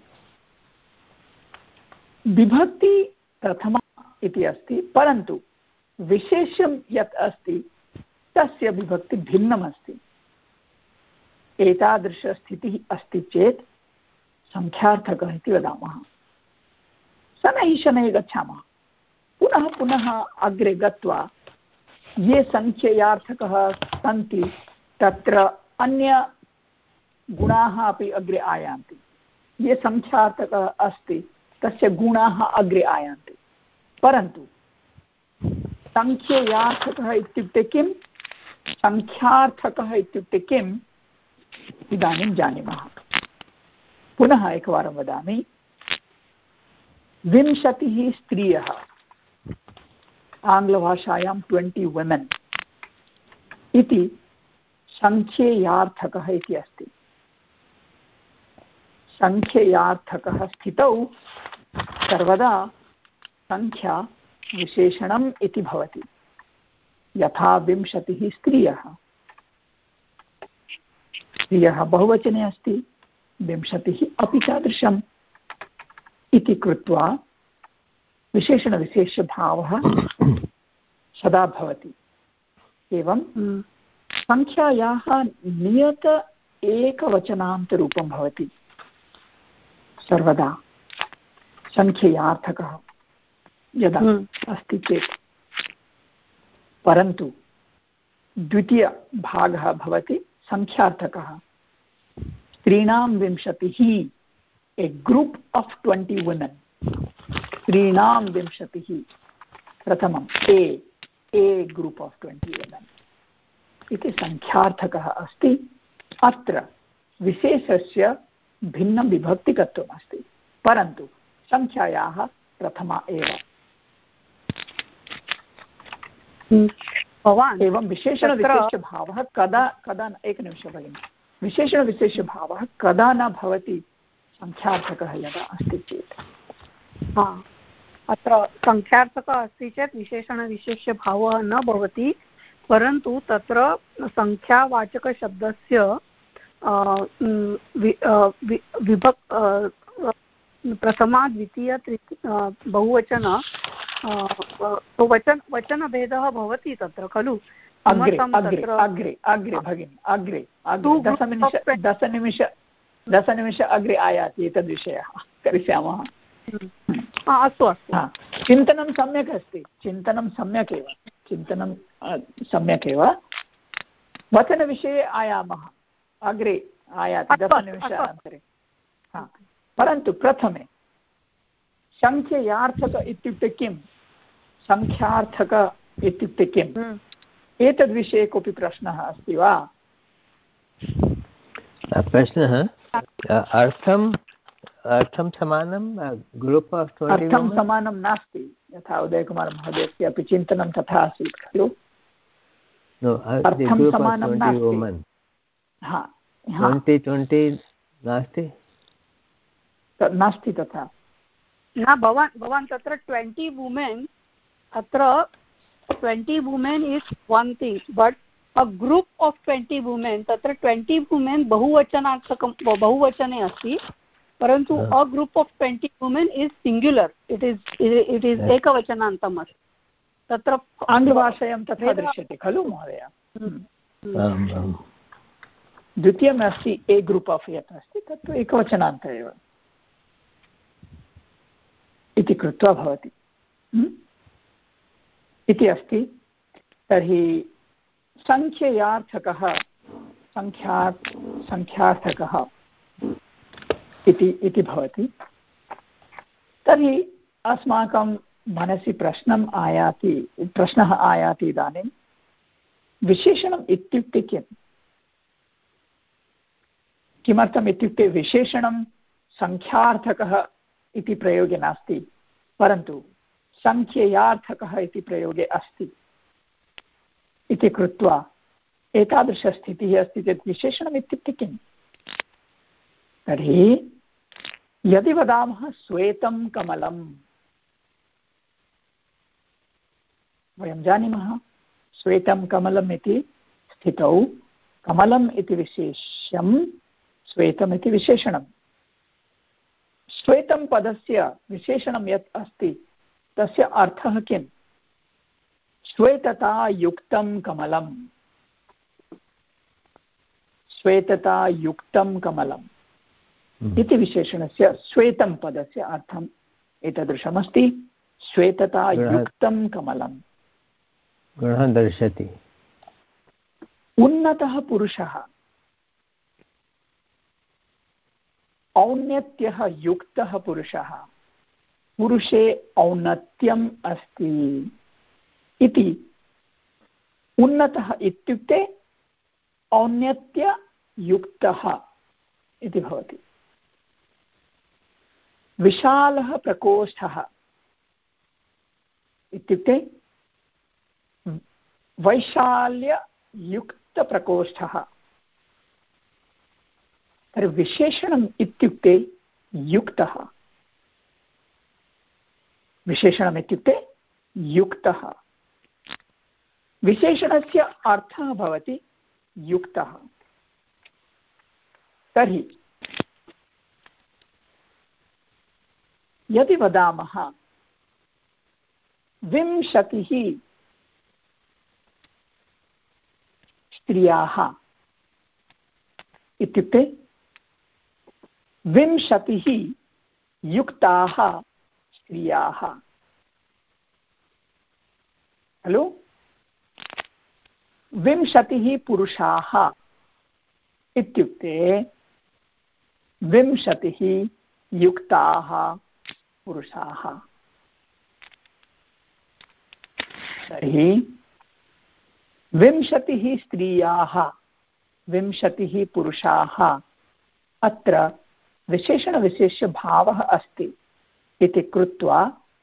Speaker 1: विभक्ति प्रथमा इति अस्ति, परन्तु विशेष्यं यत् अस्ति तस्य विभक्ति भिन्नमस्ति। एतादृशस्थितिः अस्ति चेत् संख्यार्थकः इति वदामः। शनैः शनैः गच्छामः, पुनः पुनः अग्रे गत्वा ये संख्ययार्थकः सन्ति तत्र अन्यगुणाः अपि अग्रे आयान्ति। ये संख्यार्थकः अस्ति तस्य गुणाः अग्रे आयान्ति। परन्तु संख्ययार्थकः इत्युक्ते किं, संख्यार्थकः इत्युक्ते किम्, इदानीं जानीमः। पुनः एकवारं वदामि, 20 स्त्रियः, आङ्ग्लभाषायां 20 women इति सङ्ख्ययार्थकः इति अस्ति। सङ्ख्ययार्थकः स्थितौ सर्वदा संख्या विशेषणम् इति भवति। यथा 20 स्त्रियः, स्त्रियः बहुवचने अस्ति, 20 अपि तादृशम् इति कृत्वा विशेषणविशेषभावः सदा भवति। एवं संख्यायाः नियत एकवचनान्तरूपं भवति सर्वदा संख्ययार्थकः यदा अस्ति चेत्। परन्तु द्वितीयभागः भवति संख्यार्थकः। स्त्रीणां 20, ए ग्रुप् आफ् 20 women, स्त्रीणां 20 प्रथमम् ए ग्रुप् आफ् 20 women इति संख्यार्थकः अस्ति। अत्र विशेषस्य भिन्नं विभक्तिकत्वम् अस्ति, परन्तु संख्यायाः प्रथमा एव। एवं विशेषणविशेषभावः कदा एकनिमिषं भगिनि, विशेषणविशेषभावः कदा न भवति, संख्यार्थकः यदा अस्ति चेत्।
Speaker 2: अत्र संख्यार्थकः अस्ति चेत् विशेषणविशेषभावः न भवति, परन्तु तत्र संख्यावाचकशब्दस्य प्रथमा द्वितीय बहुवचन वचनभेदः भवति तत्र खलु।
Speaker 1: अग्रे भगिनि, अग्रे 10 निमिष अग्रे आयाति एतद्विषयः करिष्यामः।
Speaker 2: अस्तु अस्तु,
Speaker 1: चिन्तनं सम्यक् अस्ति, चिन्तनं सम्यक् एव। वचनविषये आयामः, अग्रे आयाति 10 निमिषानन्तरे। परन्तु प्रथमे संख्ययार्थक इत्युक्ते किं, संख्यार्थक इत्युक्ते किम्, एतद्विषये कोऽपि प्रश्नः अस्ति वा?
Speaker 4: प्रश्नः अर्थं समानं ग्रुप् आफ् 20?
Speaker 1: अर्थं समानं नास्ति, यथा उदयकुमारमहोदयस्य अपि चिन्तनं तथा आसीत् खलु। अर्थं समानं नास्ति।
Speaker 4: 20
Speaker 1: नास्ति तथा
Speaker 2: न। भवान् तत्र 20 वुमेन्, अत्र 20 women is one thing, but a group of 20 women, तत्र 20 वुमेन् बहुवचनार्थकं बहुवचने अस्ति, परन्तु a group of 20 women is singular, it is एकवचनान्तम् अस्ति। तत्र
Speaker 1: आङ्ग्लभाषायां तथा दृश्यते खलु महोदय। द्वितीयम् अस्ति ए ग्रुप् आफ् यत् अस्ति तत्तु एकवचनान्त एव इति कृत्वा भवति इति अस्ति। तर्हि संख्ययार्थकः संख्यार्थकः इति भवति। तर्हि अस्माकं मनसि प्रश्नः आयाति इदानीं, विशेषणम् इत्युक्ते किम्? किमर्थम् इत्युक्ते विशेषणं संख्यार्थकः इति प्रयोगे नास्ति, परन्तु संख्ययार्थकः इति प्रयोगे अस्ति इति कृत्वा एतादृशस्थितिः अस्ति चेत् विशेषणम् इत्युक्ते किम्? तर्हि यदि वदामः श्वेतं कमलं, वयं जानीमः श्वेतं कमलम् इति स्थितौ कमलम् इति विशेष्यं, श्वेतम् इति विशेषणं। श्वेतं पदस्य विशेषणं यत् अस्ति तस्य अर्थः किम्? श्वेतता युक्तं कमलम् श्वेततायुक्तं कमलम् इति विशेषणस्य श्वेतं पदस्य अर्थम् एतादृशमस्ति। श्वेततायुक्तं कमलं
Speaker 4: गणः दर्शति।
Speaker 1: उन्नतः पुरुषः, औन्नत्यः युक्तः पुरुषः, पुरुषे औन्नत्यम् अस्ति इति। उन्नतः इत्युक्ते औन्नत्ययुक्तः इति भवति। विशालः प्रकोष्ठः इत्युक्ते वैशाल्ययुक्तप्रकोष्ठः। तर्हि विशेषणम् इत्युक्ते युक्तः, विशेषणम् इत्युक्ते युक्तः। विशेषणस्य अर्थः भवति युक्तः। तर्हि यदि वदामः 20 स्त्रियाः इत्युक्ते 20 युक्ताः स्त्रियाः खलु। 20 पुरुषाः इत्युक्ते 20 युक्ताः पुरुषाः। तर्हि 20 स्त्रियाः 20 पुरुषाः अत्र विशेषणविशेष्यभावः अस्ति इति कृत्वा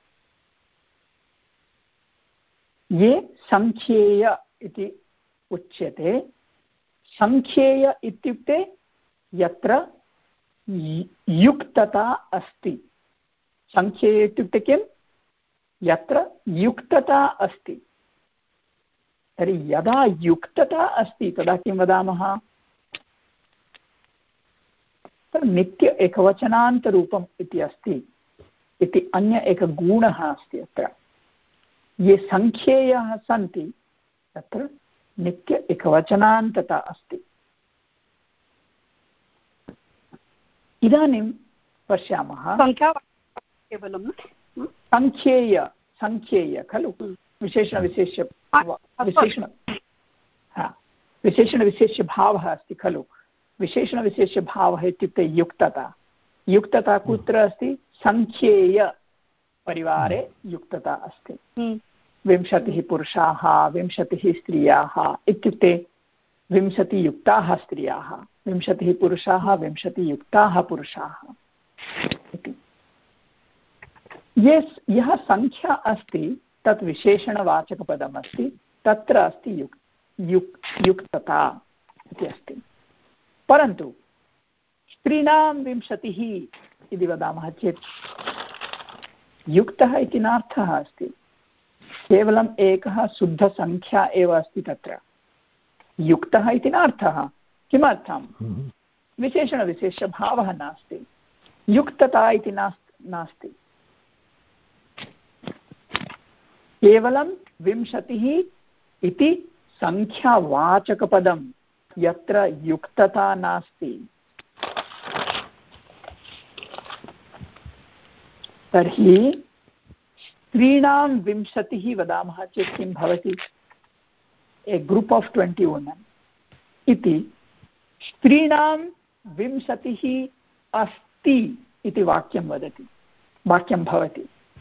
Speaker 1: ये संख्येय इति उच्यते। संख्येय इत्युक्ते यत्र युक्तता अस्ति। संख्येय इत्युक्ते किं? यत्र युक्तता अस्ति। तर्हि यदा युक्तता अस्ति तदा किं वदामः? नित्य एकवचनान्तरूपम् इति अस्ति इति अन्य एकः गुणः अस्ति अत्र। ये संख्येयः सन्ति तत्र नित्य एकवचनान्तता अस्ति। इदानीं पश्यामः
Speaker 2: केवलं
Speaker 1: संख्येय खलु। विशेषणविशेष्यभावः अस्ति खलु। विशेषणविशेष्यभावः इत्युक्ते युक्तता। युक्तता कुत्र अस्ति? संख्येय परिवारे युक्तता अस्ति। 20 पुरुषाः 20 स्त्रियाः इत्युक्ते 20 युक्ताः स्त्रियाः, 20 पुरुषाः 20 युक्ताः पुरुषाः इति। यः संख्या अस्ति तत् विशेषणवाचकपदमस्ति। तत्र अस्ति युक्तता इति अस्ति। परन्तु स्त्रीणां 20 इति वदामः चेत् युक्तः इति नार्थः अस्ति। केवलम् एकः शुद्धसङ्ख्या एव अस्ति तत्र। युक्तः इति नार्थः। किमर्थं? विशेषणविशेषभावः नास्ति, युक्तता इति नास्ति। केवलं 20 इति संख्यावाचकपदं यत्र युक्तता नास्ति। तर्हि स्त्रीणां 20 वदामः चेत् किं भवति? ए ग्रुप् आफ् 20 वुमेन् इति। स्त्रीणां 20 अस्ति इति वाक्यं भवति।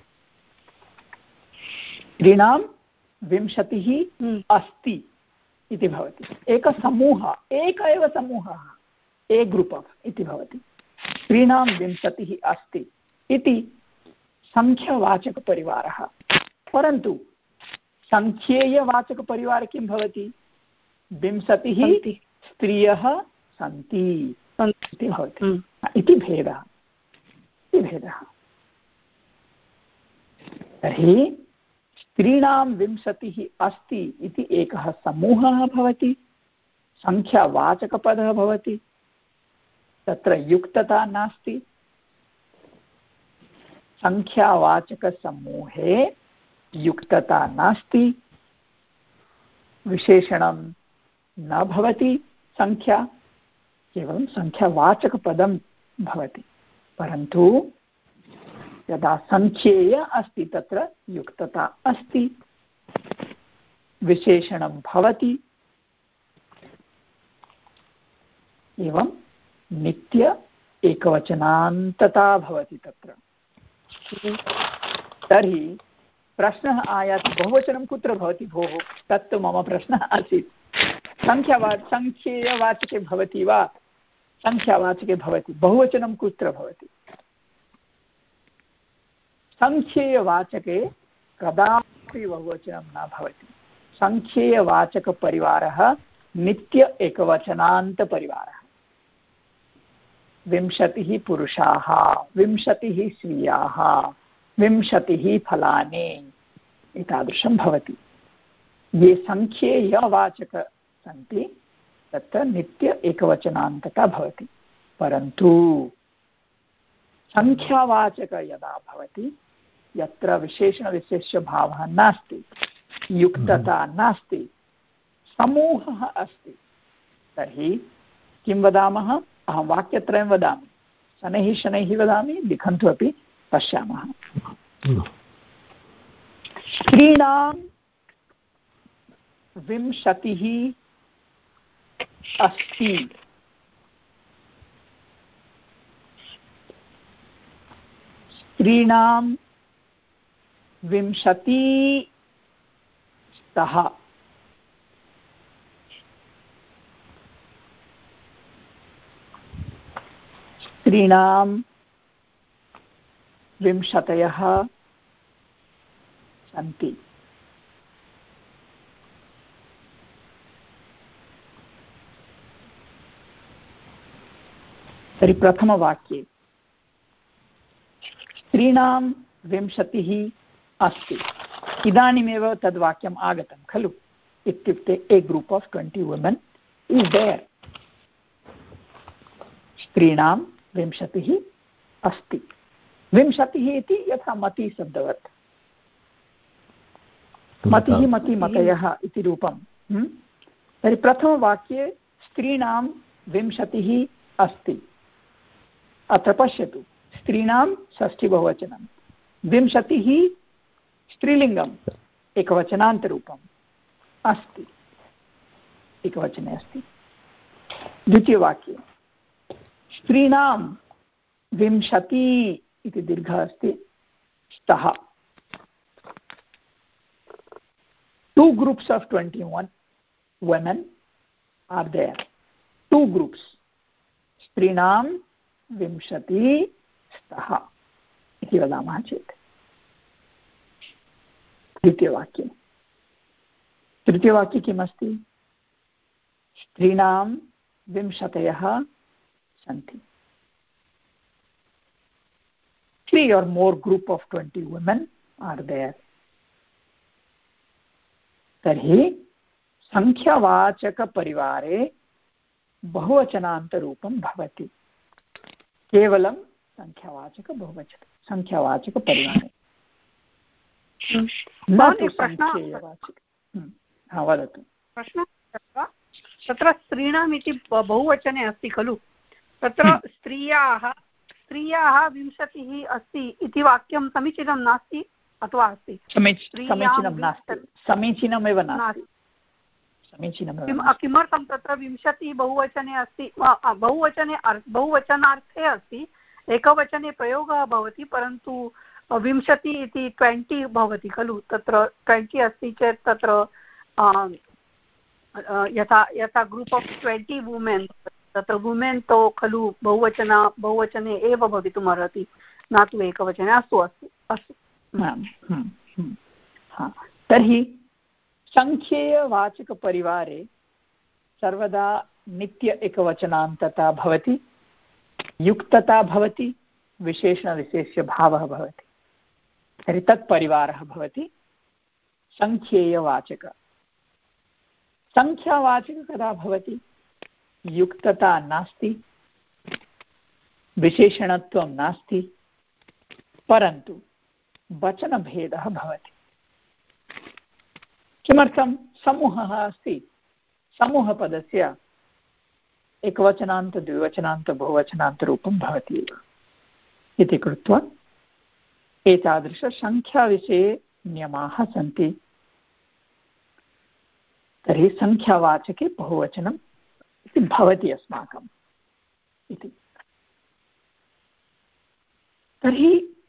Speaker 1: स्त्रीणां 20 अस्ति इति भवति। एकः समूहः, एक एव समूहः, ए ग्रुप् आफ् इति भवति। स्त्रीणां 20 अस्ति इति संख्यावाचकपरिवारः। परन्तु संख्येयवाचकपरिवारे किं भवति? 20 स्त्रियः सन्ति इति भवति। इति भेदः। तर्हि स्त्रीणां 20 अस्ति इति एकः समूहः भवति, संख्यावाचकपदः भवति। तत्र युक्तता नास्ति। संख्यावाचकसमूहे युक्तता नास्ति। विशेषणं न भवति संख्या, केवलं सङ्ख्यावाचकपदं भवति, परन्तु यदा सङ्ख्येय अस्ति तत्र युक्तता अस्ति, विशेषणं भवति, एवं नित्य एकवचनान्तता भवति तत्र। तर्हि प्रश्नः आयाति बहुवचनं कुत्र भवति भोः, तत्तु मम प्रश्नः आसीत्। सङ्ख्येयवाचके भवति वा सङ्ख्यावाचके भवति, बहुवचनं कुत्र भवति? सङ्ख्येयवाचके कदापि बहुवचनं न भवति। सङ्ख्येयवाचकपरिवारः नित्य एकवचनान्तपरिवारः। 20 पुरुषाः, 20 स्त्रियः, 20 फलानि एतादृशं भवति। ये सङ्ख्येयवाचक सन्ति तत्र नित्य एकवचनान्तता भवति, परन्तु सङ्ख्यावाचक यदा भवति यत्र विशेषणविशेष्यभावः नास्ति, युक्तता नास्ति, समूहः अस्ति, तर्हि किं वदामः? अहं वाक्यत्रयं वदामि, शनैः शनैः वदामि, लिखन्तु अपि पश्यामः। स्त्रीणां 20 अस्ति, स्त्रीणां 20 स्तः, स्त्रीणां 20 सन्ति। तर्हि प्रथमवाक्ये स्त्रीणां 20 अस्ति, इदानीमेव तद्वाक्यम् आगतं खलु, इत्युक्ते a group of 20 women is there. स्त्रीणां 20 अस्ति, 20 इति यथा मति शब्दवत्, मतिः मति मतयः इति रूपं। तर्हि प्रथमवाक्ये स्त्रीणां 20 अस्ति। अत्र पश्यतु, स्त्रीणां षष्ठीबहुवचनं, 20 स्त्रीलिङ्गम् एकवचनान्तरूपम् अस्ति, एकवचने अस्ति। द्वितीयवाक्ये स्त्रीणां 20 इति दीर्घः अस्ति, स्तः। 2 groups of 21 women are there. 2 groups. स्त्रीणां 20 स्तः इति वदामः चेत् द्वितीयवाक्ये। तृतीयवाक्ये किमस्ति? स्त्रीणां 20 सन्ति। 3 or more group of 20 women are there. तर्हि सङ्ख्यावाचकपरिवारे बहुवचनान्तरूपं भवति, केवलं सङ्ख्यावाचकपरिवारे, न तु सङ्ख्येयवाचक। वदतु।
Speaker 2: प्रश्नः तत्र स्त्रीणाम् इति बहुवचने अस्ति खलु, तत्र स्त्रियाः 20 अस्ति इति वाक्यं समीचीनं नास्ति अथवा अस्ति?
Speaker 1: समीचीनं नास्ति, समीचीनमेव नास्ति,
Speaker 2: किमर्थं? तत्र 20 बहुवचने अस्ति, बहुवचनार्थे अस्ति, एकवचने प्रयोगः भवति, परन्तु 20 इति 20 भवति खलु, तत्र 20 अस्ति चेत् तत्र यथा ग्रूप् आफ् 20 वुमेन्, तत्र वुमेन् तु खलु बहुवचने एव भवितुम् अर्हति, न तु एकवचने। अस्तु अस्तु अस्तु।
Speaker 1: तर्हि सङ्ख्येयवाचकपरिवारे सर्वदा नित्य एकवचनान्तता भवति, युक्तता भवति, विशेषणविशेष्यभावः भवति। तर्हि तत्परिवारः भवति सङ्ख्येयवाचक। सङ्ख्यावाचक कदा भवति? युक्तता नास्ति, विशेषणत्वं नास्ति, परन्तु वचनभेदः भवति। किमर्थं? समूहः अस्ति, समूहपदस्य एकवचनान्त द्विवचनान्त बहुवचनान्तरूपं भवति एव इति कृत्वा एतादृशसङ्ख्याविषये नियमाः सन्ति। तर्हि सङ्ख्यावाचके बहुवचनम् इति भवति अस्माकम् इति। तर्हि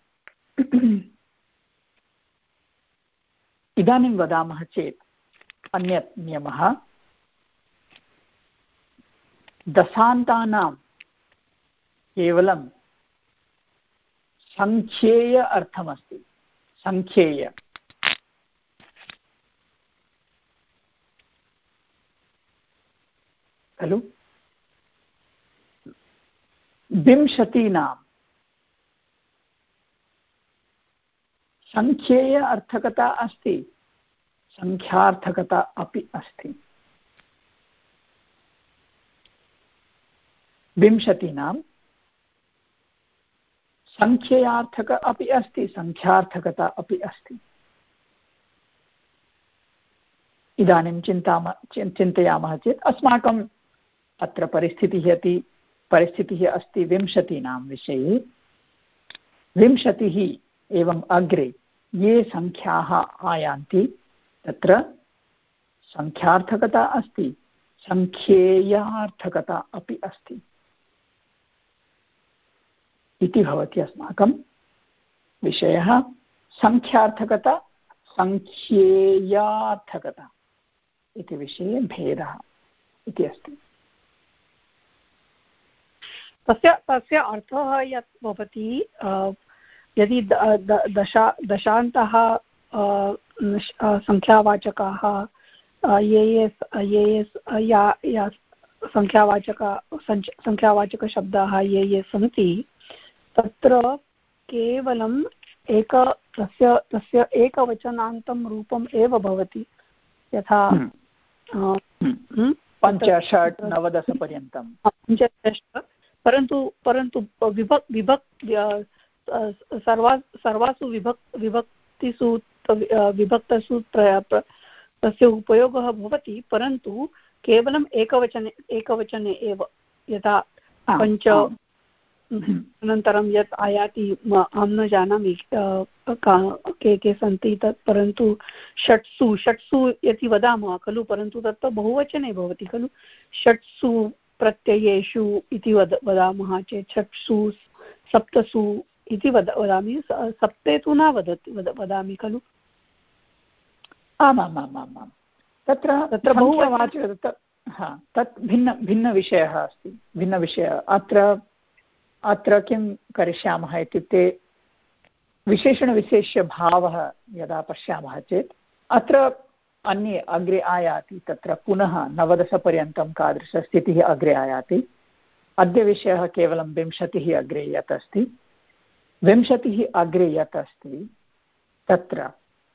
Speaker 1: इदानीं वदामः चेत् अन्यत् नियमः, दशान्तानां केवलं सङ्ख्येय अर्थमस्ति। सङ्ख्येय खलु। विंशतीनां सङ्ख्येय अर्थकता अस्ति, सङ्ख्यार्थकता अपि अस्ति। विंशतीनां सङ्ख्ययार्थक अपि अस्ति, सङ्ख्यार्थकता अपि अस्ति। इदानीं चिन्तयामः चेत् अस्माकम् अत्र परिस्थितिः अस्ति विंशतीनां विषये। 20 एवम् अग्रे ये सङ्ख्याः आयान्ति तत्र सङ्ख्यार्थकता अस्ति, सङ्ख्येयार्थकता अपि अस्ति इति भवति अस्माकं विषयः। सङ्ख्यार्थकता सङ्ख्येयार्थकता इति विषये भेदः इति अस्ति।
Speaker 2: तस्य अर्थः यत् भवति, यदि दशान्तः सङ्ख्यावाचकाः ये सङ्ख्यावाचकशब्दाः ये सन्ति, तत्र केवलं तस्य एकवचनान्तं रूपम् एव भवति। यथा
Speaker 1: 5, 6, 9, 10 पर्यन्तं
Speaker 2: 5, परन्तु सर्वासु विभक्तसु तस्य उपयोगः भवति, परन्तु केवलम् एकवचने एव। यथा 5 अनन्तरं यत् आयाति अहं न जानामि के सन्ति तत्, परन्तु षट्सु इति वदामः खलु, परन्तु तत् बहुवचने भवति खलु। षट्सु प्रत्ययेषु इति वदामः चेत् षट्सु सप्तसु इति वदामि, सप्ते तु न वदामि खलु।
Speaker 1: आमामामामां तत्र बहुवाचक तत् भिन्नविषयः अस्ति। भिन्नविषयः अत्र किं करिष्यामः इत्युक्ते विशेषणविशेष्यभावः यदा पश्यामः चेत् अत्र अन्ये अग्रे आयाति, तत्र पुनः 9 पर्यन्तं तादृशस्थितिः अग्रे आयाति। अद्य विषयः केवलं 20 अग्रे यत् अस्ति। 20 अग्रे यत् अस्ति तत्र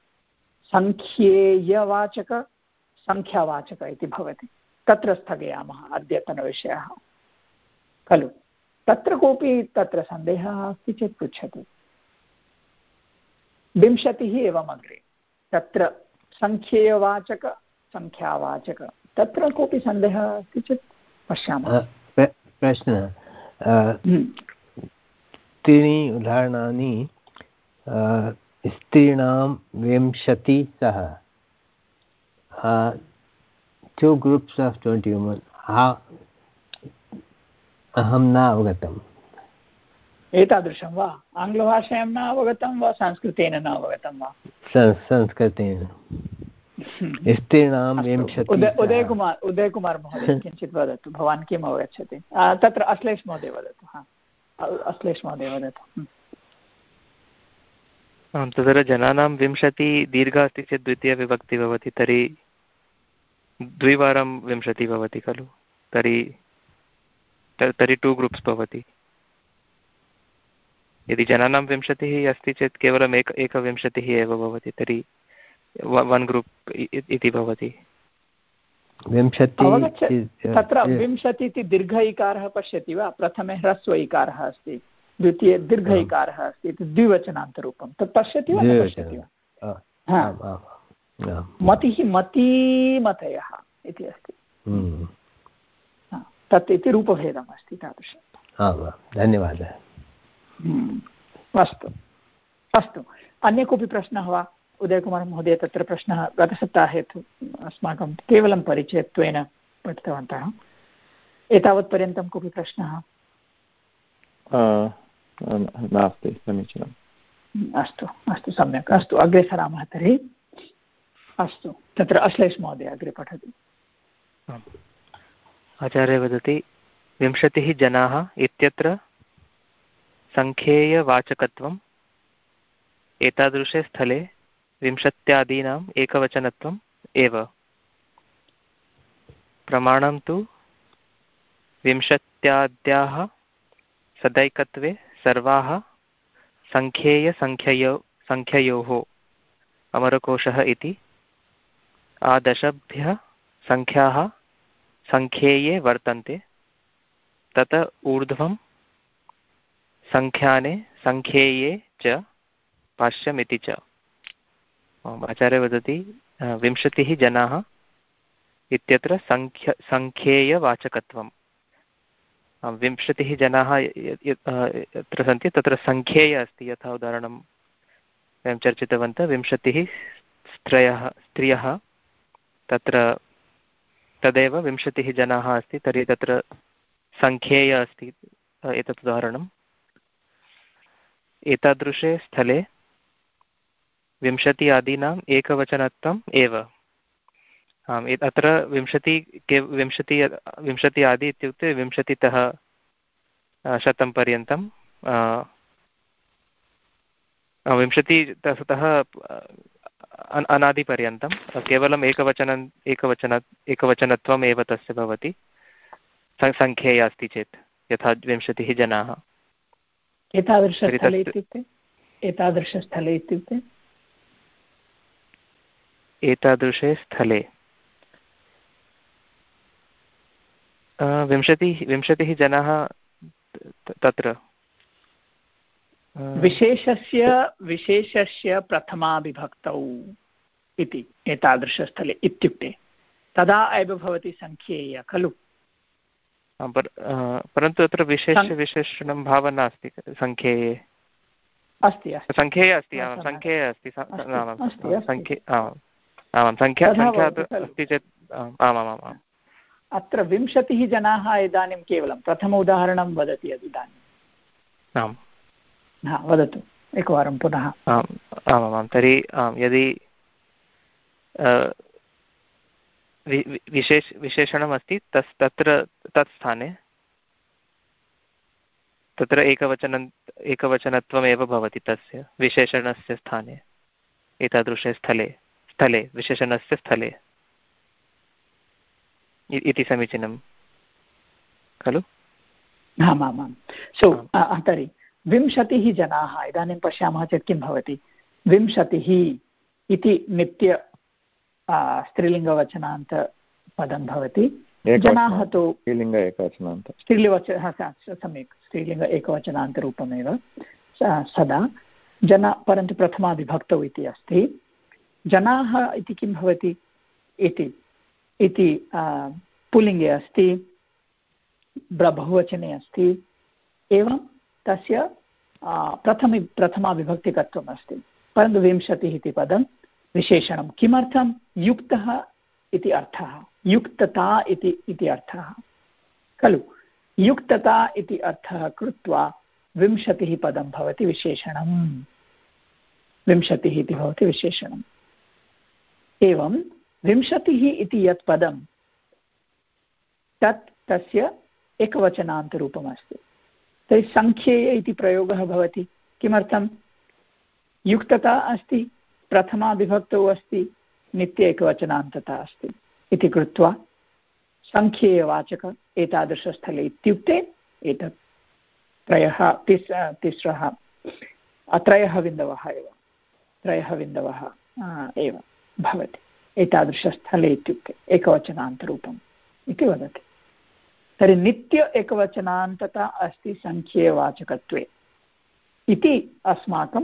Speaker 1: सङ्ख्येयवाचक सङ्ख्यावाचक इति भवति। तत्र स्थगयामः अद्यतनविषयः खलु। तत्र कोऽपि तत्र सन्देहः अस्ति चेत् पृच्छतु। 20 एवम् अग्रे तत्र सङ्ख्येयवाचक सङ्ख्यावाचक, तत्र कोऽपि सन्देहः अस्ति चेत् पश्यामः।
Speaker 4: प्रश्नः, त्रीणि उदाहरणानि स्त्रीणां 20 सह, 2 groups of 21, अहं न अवगतम्।
Speaker 1: एतादृशं वा? आङ्ग्लभाषायां न अवगतं वा संस्कृतेन न अवगतं वा?
Speaker 4: संस्कृतेन। स्त्रीणां 20।
Speaker 1: उदयकुमार महोदय किञ्चित् वदतु, भवान् किम् अवगच्छति? तत्र अश्लेष महोदय वदतु। अश्लेष महोदय वदतु।
Speaker 6: तत्र जनानां 20 दीर्घ अस्ति चेत् द्वितीयविभक्ति भवति, तर्हि द्विवारं 20 भवति खलु। तर्हि 2 ग्रूप्स् भवति। यदि जनानां 20 अस्ति चेत् केवलम् एक 20 एव भवति, तर्हि 1 ग्रूप् इति भवति।
Speaker 4: 20
Speaker 1: तत्र 20 इति दीर्घ इकारः पश्यति वा? प्रथमे ह्रस्व इकारः अस्ति, द्वितीये दीर्घ इकारः अस्ति, इति द्विवचनान्तरूपं तत् पश्यति वा? पश्यति वा? मतिः मतीमतयः इति अस्ति। तत् इति रूपभेदम् अस्ति तादृशम्।
Speaker 4: आम् आम्, धन्यवादः।
Speaker 1: अस्तु अस्तु, अन्य कोऽपि प्रश्नः वा? उदयकुमार महोदय, तत्र प्रश्नः गतसप्ताहे तु अस्माकं केवलं परिचयत्वेन पठितवन्तः, एतावत्पर्यन्तं कोऽपि प्रश्नः?
Speaker 5: नास्ति, समीचीनम्।
Speaker 1: अस्तु अस्तु, सम्यक्। अस्तु, अग्रे सरामः तर्हि। अस्तु, तत्र अश्लेष महोदय अग्रे पठतु।
Speaker 6: आचार्य वदति 20 जनाः इत्यत्र सङ्ख्येयवाचकत्वम् एतादृशे स्थले 20 एकवचनत्वम् एव। प्रमाणं तु 20 सदैकत्वे सर्वाः सङ्ख्ययोः अमरकोशः इति आदशभ्यः सङ्ख्याः सङ्ख्येये वर्तन्ते, तत ऊर्ध्वं सङ्ख्याने सङ्ख्येये च भाष्यमिति च। आचार्य वदति 20 जनाः इत्यत्र सङ्ख्येयवाचकत्वं। 20 जनाः यत्र सन्ति तत्र सङ्ख्येय अस्ति, यथा उदाहरणं वयं चर्चितवन्तः। 20 स्त्रियः तत्र तदेव 20 जनाः अस्ति, तर्हि तत्र सङ्ख्येय अस्ति एतत् उदाहरणम्। एतादृशे स्थले 20 आदीनाम् एकवचनत्वम् एव। अत्र 20 आदि इत्युक्ते 20तः 100 पर्यन्तं, 20तः अनादिपर्यन्तं केवलम् एकवचनत्वम् एव तस्य भवति, सङ्ख्येय अस्ति चेत्, यथा 20 जनाः।
Speaker 1: एतादृशस्थले इत्युक्ते
Speaker 6: एतादृशे स्थले 20 जनाः तत्र
Speaker 1: विशेषस्य प्रथमा विभक्तौ इति एतादृशस्थले इत्युक्ते तदा एव भवति सङ्ख्येय खलु?
Speaker 6: परन्तु अत्र विशेषणं भावः नास्ति। सङ्ख्येये
Speaker 1: अस्ति,
Speaker 6: सङ्ख्येय अस्ति, सङ्ख्येय अस्ति, आमां संख्या अस्ति चेत् आमामाम्।
Speaker 1: अत्र 20 जनाः इदानीं केवलं प्रथम उदाहरणं वदति इदानीम्।
Speaker 6: आम्,
Speaker 1: वदतु एकवारं पुनः।
Speaker 6: आमामां, तर्हि यदि विशेषणमस्ति तत् स्थाने तत्र एकवचनत्वमेव भवति तस्य विशेषणस्य स्थाने, एतादृशे स्थले विशेषणस्य स्थले इति समीचीनं खलु?
Speaker 1: आमामां। तर्हि 20 जनाः इदानीं पश्यामः चेत् किं भवति? 20 इति नित्य स्त्रीलिङ्गवचनान्तपदं भवति। जनाः तु
Speaker 5: स्त्रीलिङ्ग एकवचनान्त,
Speaker 1: सम्यक्, स्त्रीलिङ्ग एकवचनान्तरूपमेव सदा परन्तु प्रथमा विभक्तौ इति अस्ति। जनाः इति किं भवति? इति पुल्लिङ्गे अस्ति, बहुवचने अस्ति, एवं तस्य प्रथमा विभक्तिकत्वम् अस्ति। परन्तु 20 इति पदं विशेषणं। किमर्थं? युक्तः इति अर्थः, युक्तता इति अर्थः खलु? युक्तता इति अर्थः कृत्वा 20 पदं भवति विशेषणं। 20 इति भवति विशेषणम्। एवं 20 इति यत् पदं तस्य एकवचनान्तरूपमस्ति। तर्हि सङ्ख्येय इति प्रयोगः भवति। किमर्थं? युक्तता अस्ति, प्रथमा विभक्तौ अस्ति, नित्य एकवचनान्तता अस्ति इति कृत्वा सङ्ख्येयवाचक एतादृशस्थले इत्युक्ते एतत् त्रयः बिन्दवः एव भवति एतादृशस्थले इत्युक्ते एकवचनान्तरूपम् इति वदति। तर्हि नित्य एकवचनान्तता अस्ति सङ्ख्येयवाचकत्वे इति अस्माकम्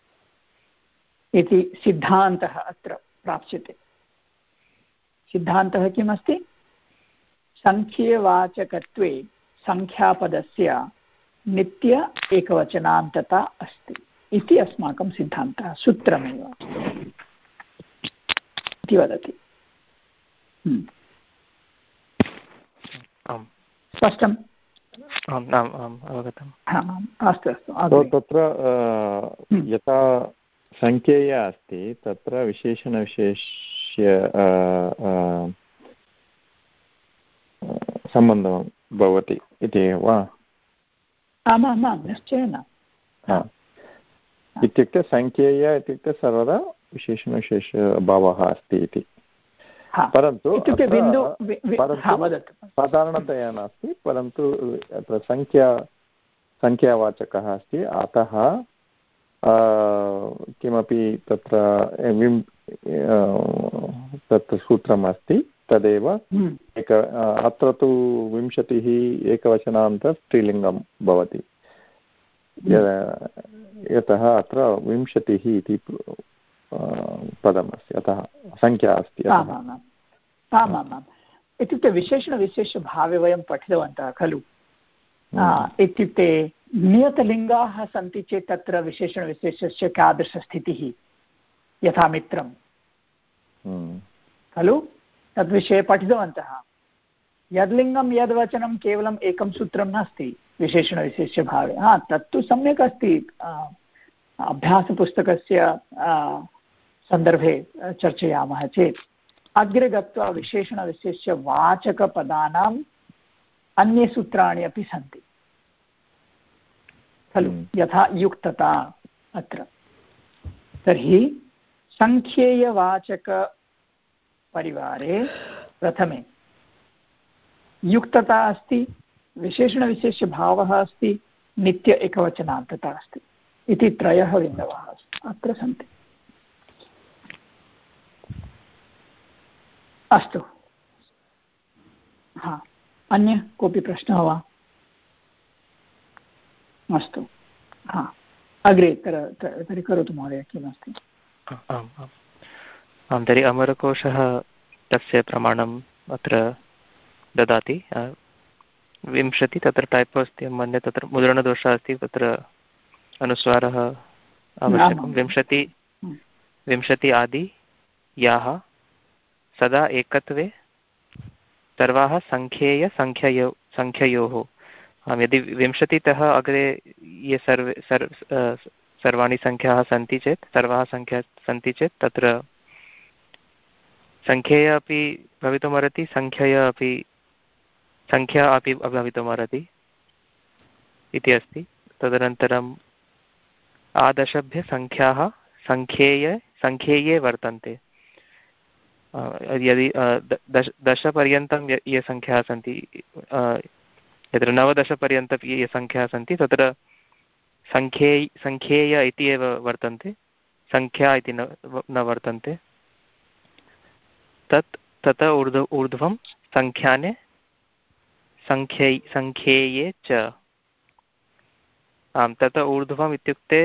Speaker 1: इति सिद्धान्तः अत्र प्राप्स्यते। सिद्धान्तः किमस्ति? सङ्ख्येवाचकत्वे सङ्ख्यापदस्य नित्य एकवचनान्तता अस्ति इति अस्माकं सिद्धान्तः सूत्रमेव इति वदति। स्पष्टम्?
Speaker 6: आम् आम् आम् अवगतम्।
Speaker 1: अस्तु अस्तु।
Speaker 5: तत्र यथा सङ्ख्येया अस्ति तत्र विशेषणविशेष्य सम्बन्धः भवति इति वा?
Speaker 1: आमामां निश्चयेन।
Speaker 5: इत्युक्ते सङ्ख्येय इत्युक्ते सर्वदा विशेषणविशेषभावः अस्ति इति। परन्तु साधारणतया नास्ति, परन्तु अत्र सङ्ख्यावाचकः अस्ति, अतः किमपि तत्र तत् सूत्रम् अस्ति तदेव अत्र तु 20 एकवचनान्त स्त्रीलिङ्गं भवति, यतः अत्र 20 इति पदमस्ति, अतः सङ्ख्या अस्ति।
Speaker 1: आमामाम् इत्युक्ते विशेषणविशेषभावे वयं पठितवन्तः खलु। इत्युक्ते नियतलिङ्गाः सन्ति चेत् तत्र विशेषणविशेषस्य कीदृशस्थितिः, यथा मित्रं खलु, तद्विषये पठितवन्तः। यद्लिङ्गं यद्वचनं केवलम् एकं सूत्रं नास्ति विशेषणविशेषभावे। तत्तु सम्यक् अस्ति, अभ्यासपुस्तकस्य सन्दर्भे चर्चयामः चेत् अग्रे गत्वा विशेषणविशेषवाचकपदानाम् अन्ये सूत्राणि अपि सन्ति खलु, यथा युक्तता अत्र। तर्हि सङ्ख्येयवाचकपरिवारे प्रथमे युक्तता अस्ति, विशेषणविशेषभावः अस्ति, नित्य एकवचनान्तता अस्ति इति त्रयः बिन्दवः अत्र सन्ति। अस्तु, अन्य कोऽपि प्रश्नः वा? अस्तु, अग्रे तर्हि करोतु महोदय, किमस्ति?
Speaker 6: आम् आम् आं तर्हि अमरकोशः तस्य प्रमाणम् अत्र ददाति। 20 तत्र टैप् अस्ति, मन्ये तत्र मुद्रणदोषः अस्ति, तत्र अनुस्वारः आवश्यकं। 20 आदि याः सदा एकत्वे सर्वाः सङ्ख्ययोः। यदि 20तः अग्रे ये सर्वाणि सङ्ख्याः सन्ति चेत्, सर्वाः सङ्ख्याः सन्ति चेत् तत्र सङ्ख्येय अपि भवितुमर्हति, सङ्ख्या अपि भवितुमर्हति इति अस्ति। तदनन्तरम् आदशभ्यः सङ्ख्याः सङ्ख्येये वर्तन्ते। यदि 10पर्यन्तं ये सङ्ख्याः सन्ति, यत्र 9पर्यन्तं ये सङ्ख्याः सन्ति तत्र सङ्ख्येय इति एव वर्तन्ते, सङ्ख्या इति न वर्तन्ते। ततः ऊर्ध्वं सङ्ख्याने सङ्ख्येये च। आं, ततः ऊर्ध्वम् इत्युक्ते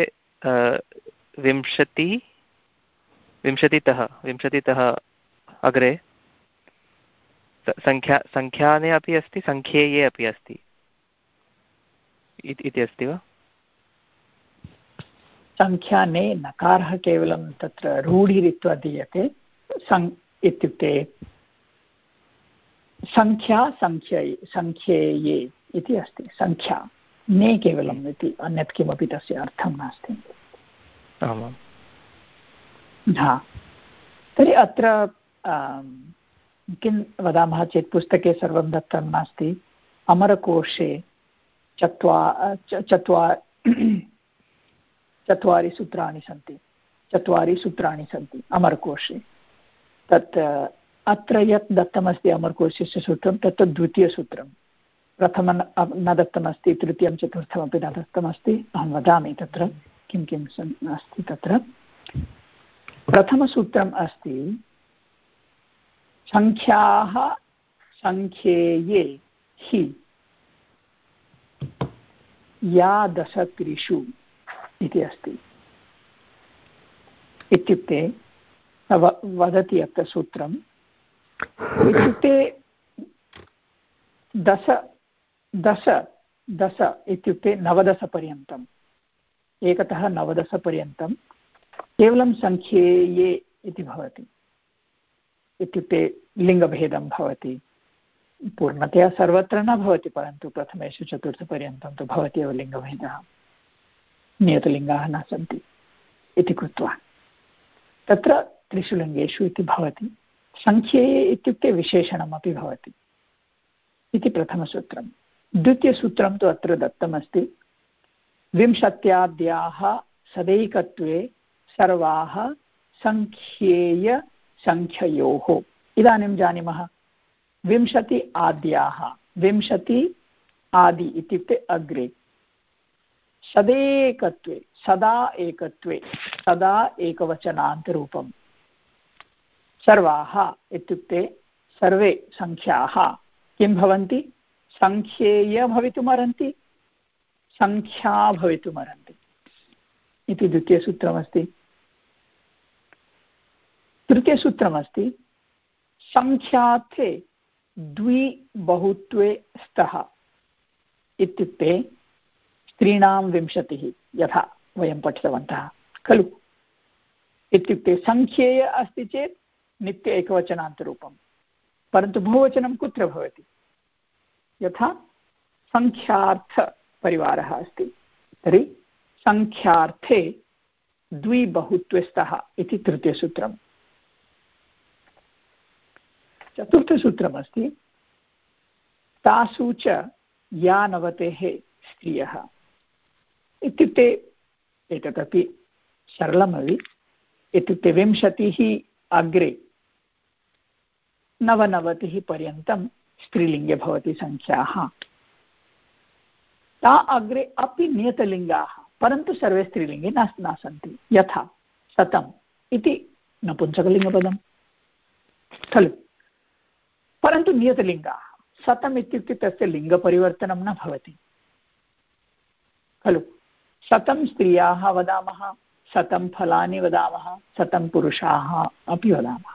Speaker 6: 20तः अग्रे सङ्ख्याने अपि अस्ति, सङ्ख्येये अपि अस्ति इति अस्ति वा?
Speaker 1: सङ्ख्याने नकारः केवलं तत्र रूढिरित्वा दीयते, इत्युक्ते सङ्ख्येये इति अस्ति, सङ्ख्या ने केवलम् इति, अन्यत् किमपि तस्य अर्थं नास्ति।
Speaker 6: आमां।
Speaker 1: तर्हि अत्र किं वदामः चेत् पुस्तके सर्वं दत्तं नास्ति, अमरकोशे चत्वारि सूत्राणि सन्ति अमरकोशे। तत् अत्र यत् दत्तमस्ति अमरकोशस्य सूत्रं तत् द्वितीयसूत्रं, प्रथमं न दत्तमस्ति, तृतीयं चतुर्थमपि न दत्तमस्ति। अहं वदामि तत्र किं किम् अस्ति। तत्र प्रथमसूत्रम् अस्ति सङ्ख्याः सङ्ख्येये हि या दशत्रिषु इति अस्ति। इत्युक्ते वदति अत्र सूत्रम्, इत्युक्ते दश दश दश इत्युक्ते 90पर्यन्तम्, एकतः 90पर्यन्तं केवलं सङ्ख्येये इति भवति। इत्युक्ते लिङ्गभेदं भवति, पूर्णतया सर्वत्र न भवति, परन्तु प्रथमेषु चतुर्थपर्यन्तं तु भवति एव लिङ्गभेदः, नियतलिङ्गाः न सन्ति इति कृत्वा तत्र त्रिषु लिङ्गेषु इति भवति। सङ्ख्येये इत्युक्ते विशेषणमपि भवति इति प्रथमसूत्रं। द्वितीयसूत्रं तु अत्र दत्तमस्ति, विंशत्याद्याः सदैकत्वे सर्वाः सङ्ख्येयसङ्ख्ययोः। इदानीं जानीमः, 20 आद्याः, 20 आदि इत्युक्ते अग्रे, सदैकत्वे सदा एकत्वे, सदा एकवचनान्तरूपं, सर्वाः इत्युक्ते सर्वे सङ्ख्याः किं भवन्ति, सङ्ख्येय भवितुमर्हन्ति, सङ्ख्या भवितुमर्हन्ति इति द्वितीयसूत्रमस्ति। तृतीयसूत्रमस्ति, सङ्ख्यार्थे द्विबहुत्वे स्तः इत्युक्ते स्त्रीणां 20, यथा वयं पठितवन्तः खलु। इत्युक्ते सङ्ख्येय अस्ति चेत् नित्य एकवचनान्तरूपं, परन्तु बहुवचनं कुत्र भवति, यथा सङ्ख्यार्थपरिवारः अस्ति तर्हि सङ्ख्यार्थे द्विबहुत्वे स्तः इति तृतीयसूत्रम्। चतुर्थसूत्रमस्ति, तासु च या नवतेः स्त्रियः इत्युक्ते एतदपि सरलमपि, इत्युक्ते 20 अग्रे 99 पर्यन्तं स्त्रीलिङ्गे भवति सङ्ख्याः। ता अग्रे अपि नियतलिङ्गाः, परन्तु सर्वे स्त्रीलिङ्गे न सन्ति, यथा 100 इति नपुंसकलिङ्गपदं खलु, परन्तु नियतलिङ्गाः। 100 इत्युक्ते तस्य लिङ्गपरिवर्तनं न भवति खलु। 100 स्त्रियाः वदामः, 100 फलानि वदामः, 100 पुरुषाः अपि वदामः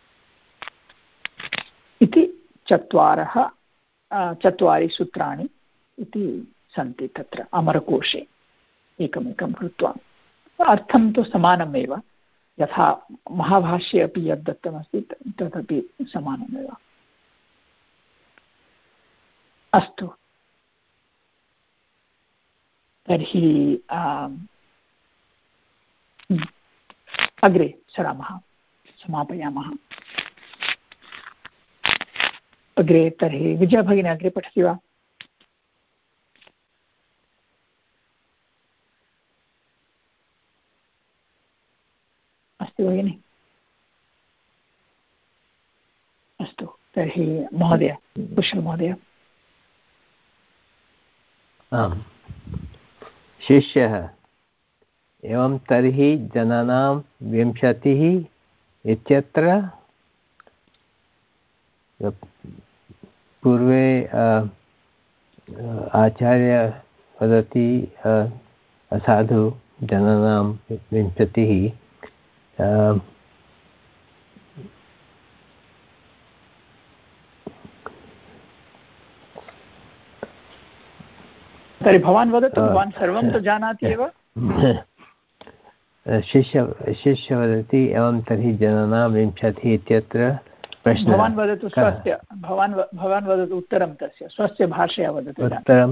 Speaker 1: इति चत्वारि सूत्राणि इति सन्ति तत्र अमरकोशे एकमेकं कृत्वा। अर्थं तु समानमेव, यथा महाभाष्ये अपि यद् दत्तमस्ति तदपि समानमेव। अस्तु, तर्हि अग्रे सरामः, समापयामः। अग्रे तर्हि विजया भगिनी अग्रे पठति वा? अस्ति भगिनि? अस्तु, तर्हि महोदय, कुशल महोदय।
Speaker 4: आम्, शिष्यः, एवं तर्हि जनानां 20 इत्यत्र पूर्वे आचार्य वदति असाधु जनानां 20
Speaker 1: तर्हि भवान् वदतु, भवान् सर्वं तु जानाति एव।
Speaker 4: शिष्य वदति, एवं तर्हि जनानां 20 इत्यत्र प्रश्नः।
Speaker 1: भवान् वदतु स्वस्य, भवान् वदतु उत्तरं तस्य, स्वस्य भाषया वदतु।
Speaker 4: उत्तरं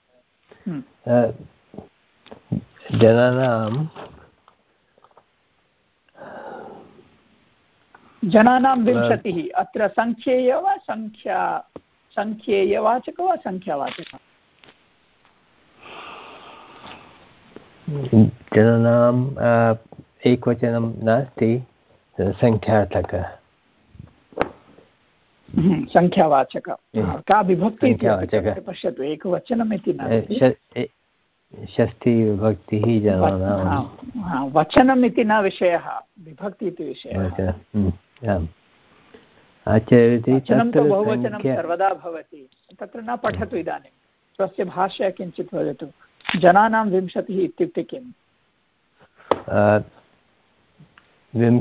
Speaker 1: जनानां 20 अत्र सङ्ख्येय वा सङ्ख्येयवाचक वा सङ्ख्यावाचकः?
Speaker 4: जनानाम् एकवचनं नास्ति, सङ्ख्यार्थकः,
Speaker 1: सङ्ख्यावाचक। का विभक्ति पश्यतु, एकवचनम् इति नास्ति,
Speaker 4: षष्ठीविभक्तिः जनानां।
Speaker 1: वचनम् इति न विषयः, विभक्ति इति विषयः। वचनं तु बहुवचनं सर्वदा भवति, तत्र न पठतु। इदानीं स्वस्य भाषया किञ्चित् वदतु, जनानां 20 इत्युक्ते किम्?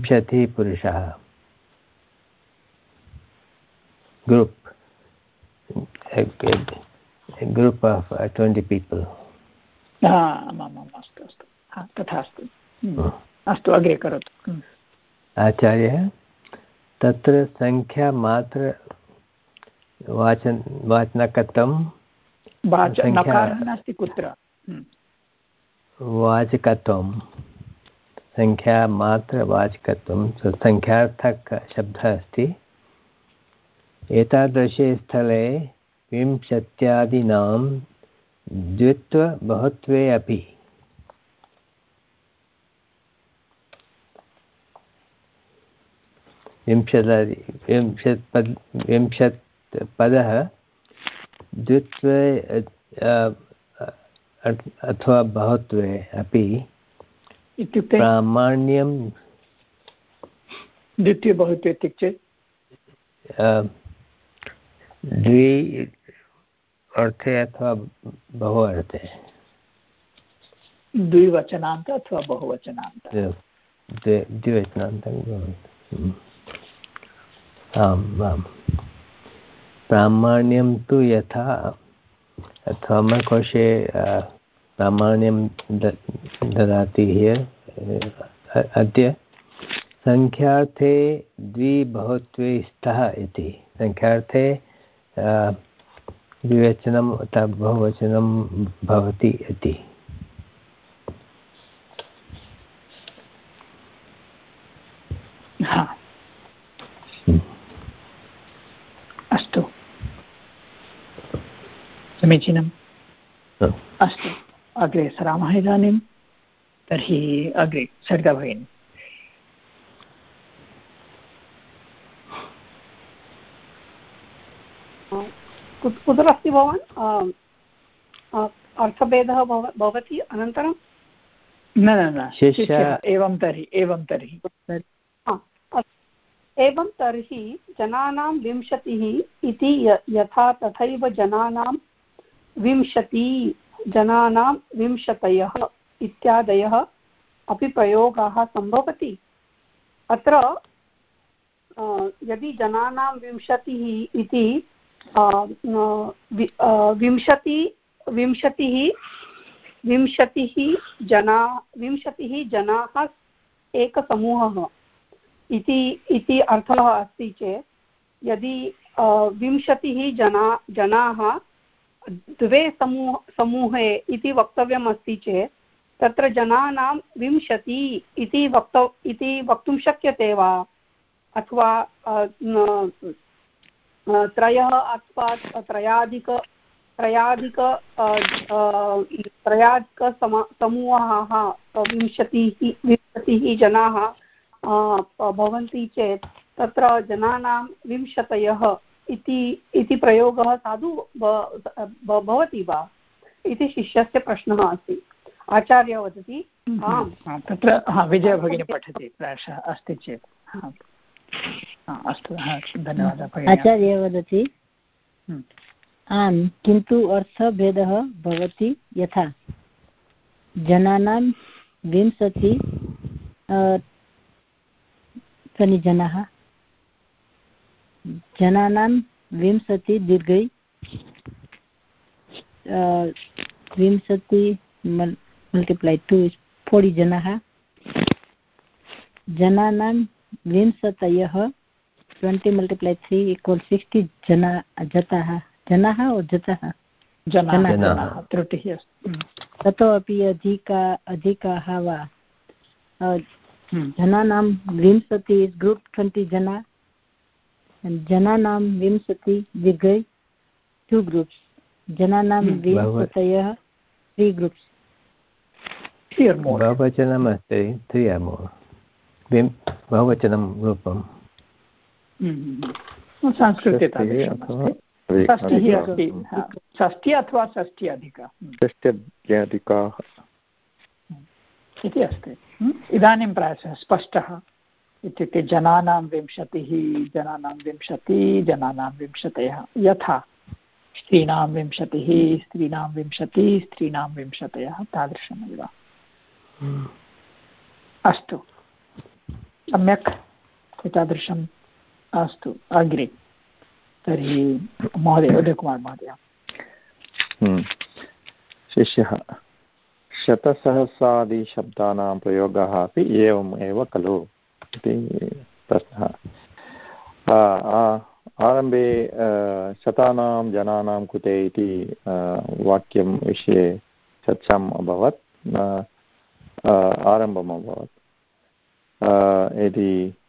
Speaker 4: 20 पुरुषः, group, a group of 20 people.
Speaker 1: अस्तु अस्तु तथा अस्तु अस्तु अग्रे करोतु।
Speaker 4: आचार्यः तत्र संख्यामात्र वाचनकत्वं
Speaker 1: नास्ति कुत्र
Speaker 4: वाचकत्वं संख्यामात्रवाचकत्वं संख्यार्थकशब्दः अस्ति। एतादृशे स्थले विंशत्यादीनां द्वित्वबहुत्वे अपि विंशत् पदः द्वित्वे अथवा बहुत्वे अपि
Speaker 1: इत्युक्ते
Speaker 4: प्रामाण्यं
Speaker 1: द्वितीयबहुत्वे इत्युक्ते
Speaker 4: द्वि अर्थे अथवा बहु अर्थे
Speaker 1: द्विवचनान्त अथवा बहुवचनान्त
Speaker 4: द्विवचनान्तं भवति। आम् आम् प्रामाण्यं तु यथा अथवा मम कोशे प्रामाण्यं ददाति अद्य संख्यार्थे द्विबहुत्वे स्तः इति संख्यार्थे द्विवचनम् अथवा बहुवचनं भवति इति।
Speaker 1: अस्तु समीचीनम् अस्तु अग्रे सरामः इदानीं। तर्हि अग्रे सरिता भगिनी।
Speaker 2: कुत्र अस्ति भवान् अर्थभेदः भवति अनन्तरं
Speaker 1: न शिष्यः एवं तर्हि
Speaker 2: एवं तर्हि जनानां विंशतिः इति यथा तथैव जनानां विंशति जनानां विंशतयः इत्यादयः अपि प्रयोगाः सम्भवति। अत्र यदि जनानां विंशतिः इति विंशतिः जनाः एकसमूहः इति अर्थः अस्ति चेत् यदि विंशतिः जनाः द्वे समूहे इति वक्तव्यम् अस्ति चेत् तत्र जनानां विंशति इति वक्तुं शक्यते वा अथवा त्रयः अथवा समूहाः विंशतिः जनाः भवन्ति चेत् तत्र जनानां विंशतयः इति प्रयोगः साधु भवति वा इति शिष्यस्य प्रश्नः अस्ति। आचार्य वदति आम्
Speaker 1: तत्र विजयभगिनी पठति प्रायशः अस्ति चेत् अस्तु धन्यवादः।
Speaker 3: आचार्य वदति आम् किन्तु अर्थभेदः भवति यथा जनानां विंशति जनाः जनानां विंशति दीर्घै विंशति multiply 2 is 40 जनाः जनानां विंशतयः 20 multiply 3 equals 60 जनाः
Speaker 1: त्रुटिः अस्ति
Speaker 3: ततोपि अधिकाः वा जनानां विंशति is group 20 जना जनानां विंशति दीर्घै 2 groups जनानां विंशतयः 3 groups
Speaker 4: बहुवचनम् अस्ति 3 or more बहुवचनं रूपं
Speaker 1: संस्कृते षष्टिः अस्ति षष्टि अथवा षष्टि अधिकाः इति अस्ति। इदानीं प्रायशः स्पष्टः इत्युक्ते जनानां विंशतिः जनानां विंशति जनानां विंशतयः यथा स्त्रीणां विंशतिः स्त्रीणां विंशति स्त्रीणां विंशतयः तादृशमेव। अस्तु सम्यक् एतादृशम् अस्तु अग्रे तर्हि महोदय उदयकुमार महोदय।
Speaker 5: शिष्यः शतसहस्रादिशब्दानां प्रयोगः अपि एवम् एव खलु इति प्रश्नः। आरम्भे शतानां जनानां कृते इति वाक्यं विषये चर्चाम् अभवत्, आरम्भम् अभवत्। यदि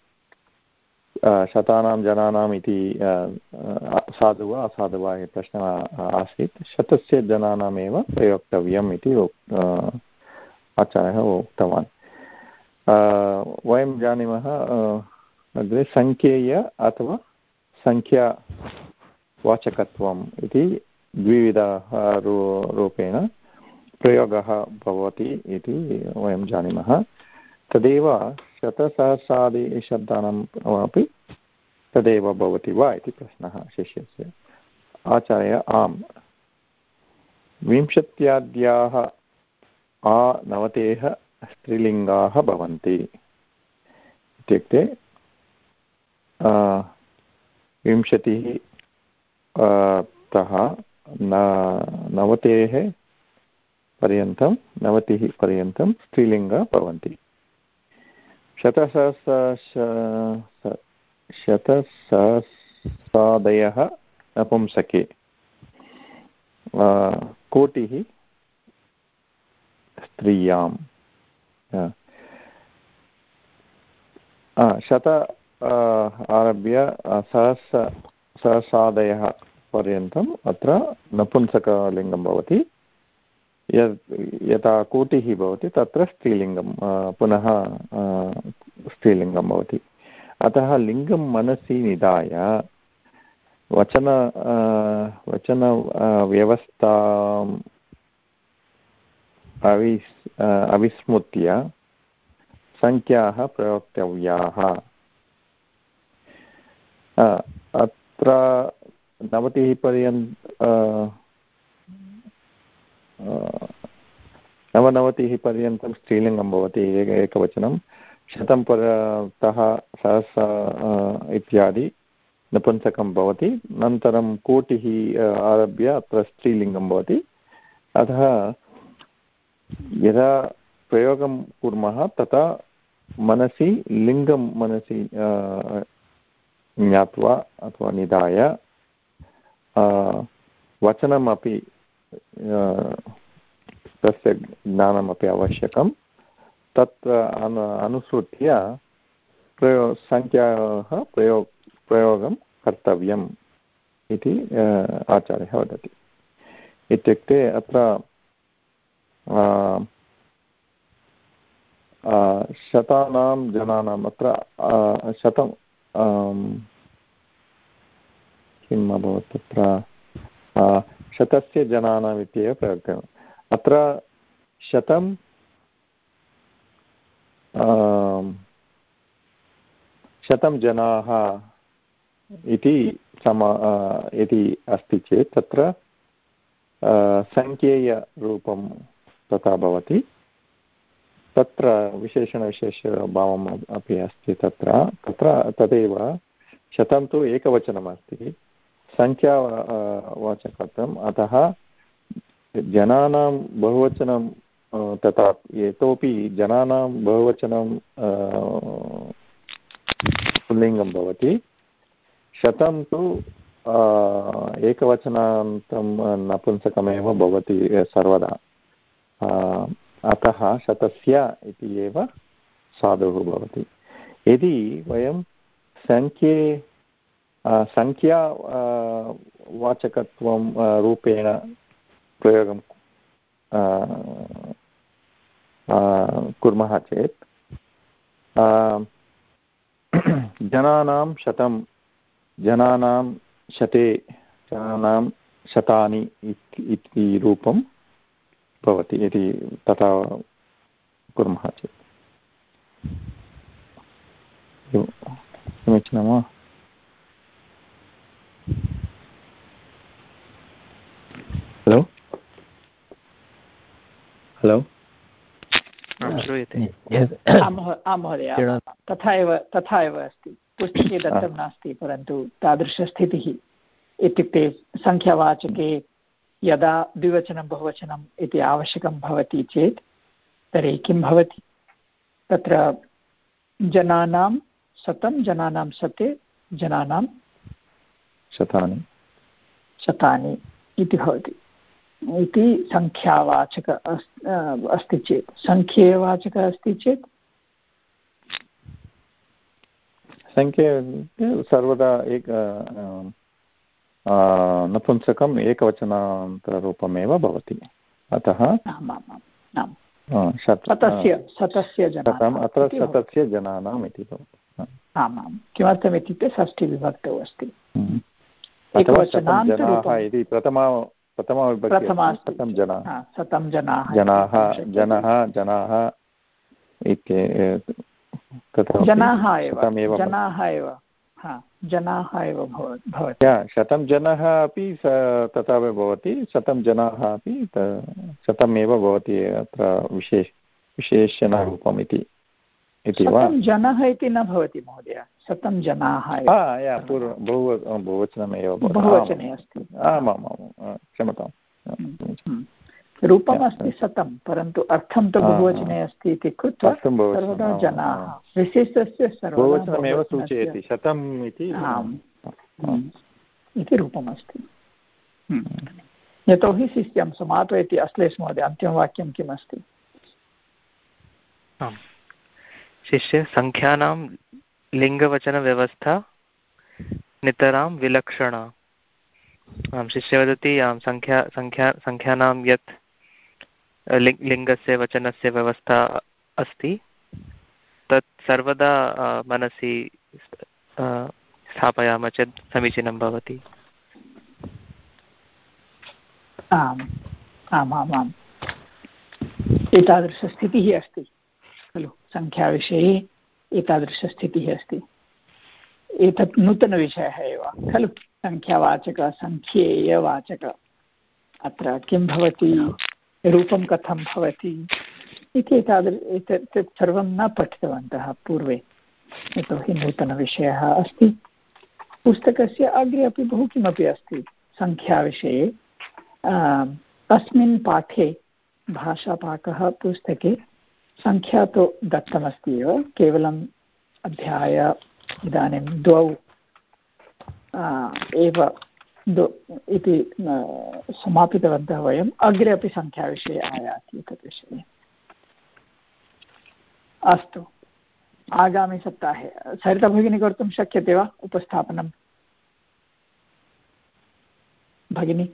Speaker 5: शतानां जनानाम् इति साधु वा असाधु वा इति प्रश्नः आसीत्। शतस्य जनानामेव प्रयोक्तव्यम् इति आचार्यः उक्तवान्। वयं जानीमः अग्रे सङ्ख्येय अथवा सङ्ख्यावाचकत्वम् इति द्विविधः रूपेण प्रयोगः भवति इति वयं जानीमः। तदेव शतसहस्रादिशब्दानाम् अपि तदेव भवति वा इति प्रश्नः शिष्यस्य। आचार्य आम्, 20 नवतेः स्त्रीलिङ्गाः भवन्ति। इत्युक्ते 20 तः 90 पर्यन्तं स्त्रीलिङ्गाः भवन्ति। शतसहस्रादयः नपुंसके, कोटिः स्त्रियां। शत आरभ्य सहस्रादयः पर्यन्तम् अत्र नपुंसकलिङ्गं भवति। यथा कोटिः भवति तत्र स्त्रीलिङ्गं पुनः स्त्रीलिङ्गं भवति। अतः लिङ्गं मनसि निधाय वचनव्यवस्थाम् अविस्मृत्य सङ्ख्याः प्रयोक्तव्याः। अत्र 90 99 पर्यन्तं स्त्रीलिङ्गं भवति एकवचनं, 100 तः 1000 इत्यादि नपुंसकं भवति, अनन्तरं कोटिः आरभ्य अत्र स्त्रीलिङ्गं भवति। अतः यदा प्रयोगं कुर्मः तथा मनसि लिङ्गं मनसि ज्ञात्वा अथवा निधाय वचनमपि तस्य ज्ञानमपि आवश्यकं। तत्र अनुसृत्य सङ्ख्याः प्रयोगं कर्तव्यम् इति आचार्यः वदति। इत्युक्ते अत्र शतानां जनानाम् अत्र शतं किम् अभवत् तत्र शतस्य जनानाम् इत्येव प्रयोक्तव्यम्। अत्र 100 जनाः इति अस्ति चेत् तत्र सङ्ख्येयरूपं तथा भवति। तत्र विशेषणविशेषभावम् अपि अस्ति। तदेव 100 तु एकवचनमस्ति, सङ्ख्यावाचकत्वम्। अतः जनानां बहुवचनं तथा इतोपि जनानां बहुवचनं पुल्लिङ्गं भवति। 100 तु एकवचनान्तं नपुंसकमेव भवति सर्वदा। अतः शतस्य इति एव साधुः भवति। यदि वयं सङ्ख्यावाचकत्वं रूपेण प्रयोगं कुर्मः चेत् जनानां 100, जनानां 100, जनानां 100 इति रूपं भवति यदि तथा कुर्मः चेत्। समीचीनं वा? हलो
Speaker 6: श्रूयते?
Speaker 1: आं महोदय, तथा एव अस्ति। पुस्तके दत्तं नास्ति, परन्तु तादृशस्थितिः इत्युक्ते सङ्ख्यावाचके यदा द्विवचनं बहुवचनम् इति आवश्यकं भवति चेत् तर्हि किं भवति तत्र जनानां शतं जनानां शते जनानां शतानि इति भवति इति सङ्ख्यावाचक अस्ति चेत् सङ्ख्येवाचकः अस्ति चेत्
Speaker 5: संख्ये सर्वदा एक नपुंसकम् एकवचनान्तररूपमेव भवति अतः
Speaker 1: शतस्य जनानाम्
Speaker 5: अत्र शतस्य जनानाम् इति भवति
Speaker 1: आमां किमर्थम् इत्युक्ते षष्ठीविभक्तौ अस्ति
Speaker 5: जनाः इति प्रथमाविभक्ति
Speaker 1: शतं जनाः जनाः एव भवति
Speaker 5: शतं जनः अपि तथा भवति शतं जनाः अपि शतमेव भवति अत्र विशेषणरूपम् इति वा
Speaker 1: जनः इति न भवति महोदय शतं जनाः
Speaker 5: बहुवचनमेव
Speaker 1: बहुवचने अस्ति
Speaker 5: आमामां क्षम्यतां
Speaker 1: रूपम् अस्ति शतं परन्तु अर्थं तु बहुवचने अस्ति इति कृत्वा सर्वदा जनाः विशेषस्य
Speaker 5: बहुवचनमेव सूचयति शतम्
Speaker 1: इति रूपमस्ति यतोहि शिष्यं समापयति अश्लेष महोदय अन्तिमवाक्यं किम् अस्ति
Speaker 6: शिष्य सङ्ख्यानां लिङ्गवचनव्यवस्था नितरां विलक्षणा आं शिष्य वदति आं सङ्ख्यानां यत् लिङ्गस्य वचनस्य व्यवस्था अस्ति तत् सर्वदा मनसि स्थापयामः चेत् समीचीनं भवति
Speaker 1: आमामाम् एतादृशस्थितिः अस्ति खलु सङ्ख्याविषये एतादृशस्थितिः अस्ति एतत् नूतनविषयः एव खलु सङ्ख्यावाचक सङ्ख्येयवाचक अत्र किं भवति रूपं कथं भवति इति एतत् सर्वं न पठितवन्तः पूर्वे यतोहि नूतनविषयः अस्ति पुस्तकस्य अग्रे अपि बहु किमपि अस्ति सङ्ख्याविषये अस्मिन् पाठे भाषापाठः पुस्तके सङ्ख्या तु दत्तमस्ति एव केवलम् अध्याय इदानीं द्वौ एव इति समापितवन्तः वयम् अग्रे अपि सङ्ख्याविषये आयाति एतत् विषये अस्तु आगामिसप्ताहे सरिता भगिनी कर्तुं शक्यते वा उपस्थापनं भगिनी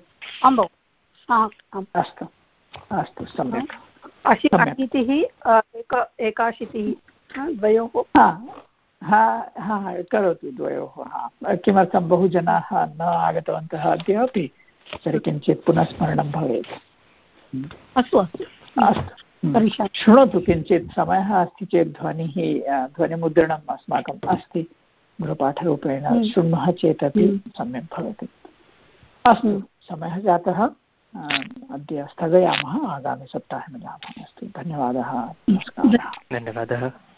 Speaker 1: अस्तु अस्तु सम्यक्
Speaker 2: अशीतिः एकाशीतिः द्वयोः
Speaker 1: करोतु द्वयोः किमर्थं बहु जनाः न आगतवन्तः अद्य अपि तर्हि किञ्चित् पुनः स्मरणं भवेत्
Speaker 2: अस्तु अस्तु
Speaker 1: अस्तु शृणोतु किञ्चित् समयः अस्ति चेत् ध्वनिमुद्रणम् अस्माकम् अस्ति गृहपाठरूपेण शृण्मः चेत् अपि सम्यक् भवति अस्तु समयः जातः अद्य स्थगयामः आगामिसप्ताहे मिलामः अस्तु धन्यवादः नमस्कारः
Speaker 6: धन्यवादः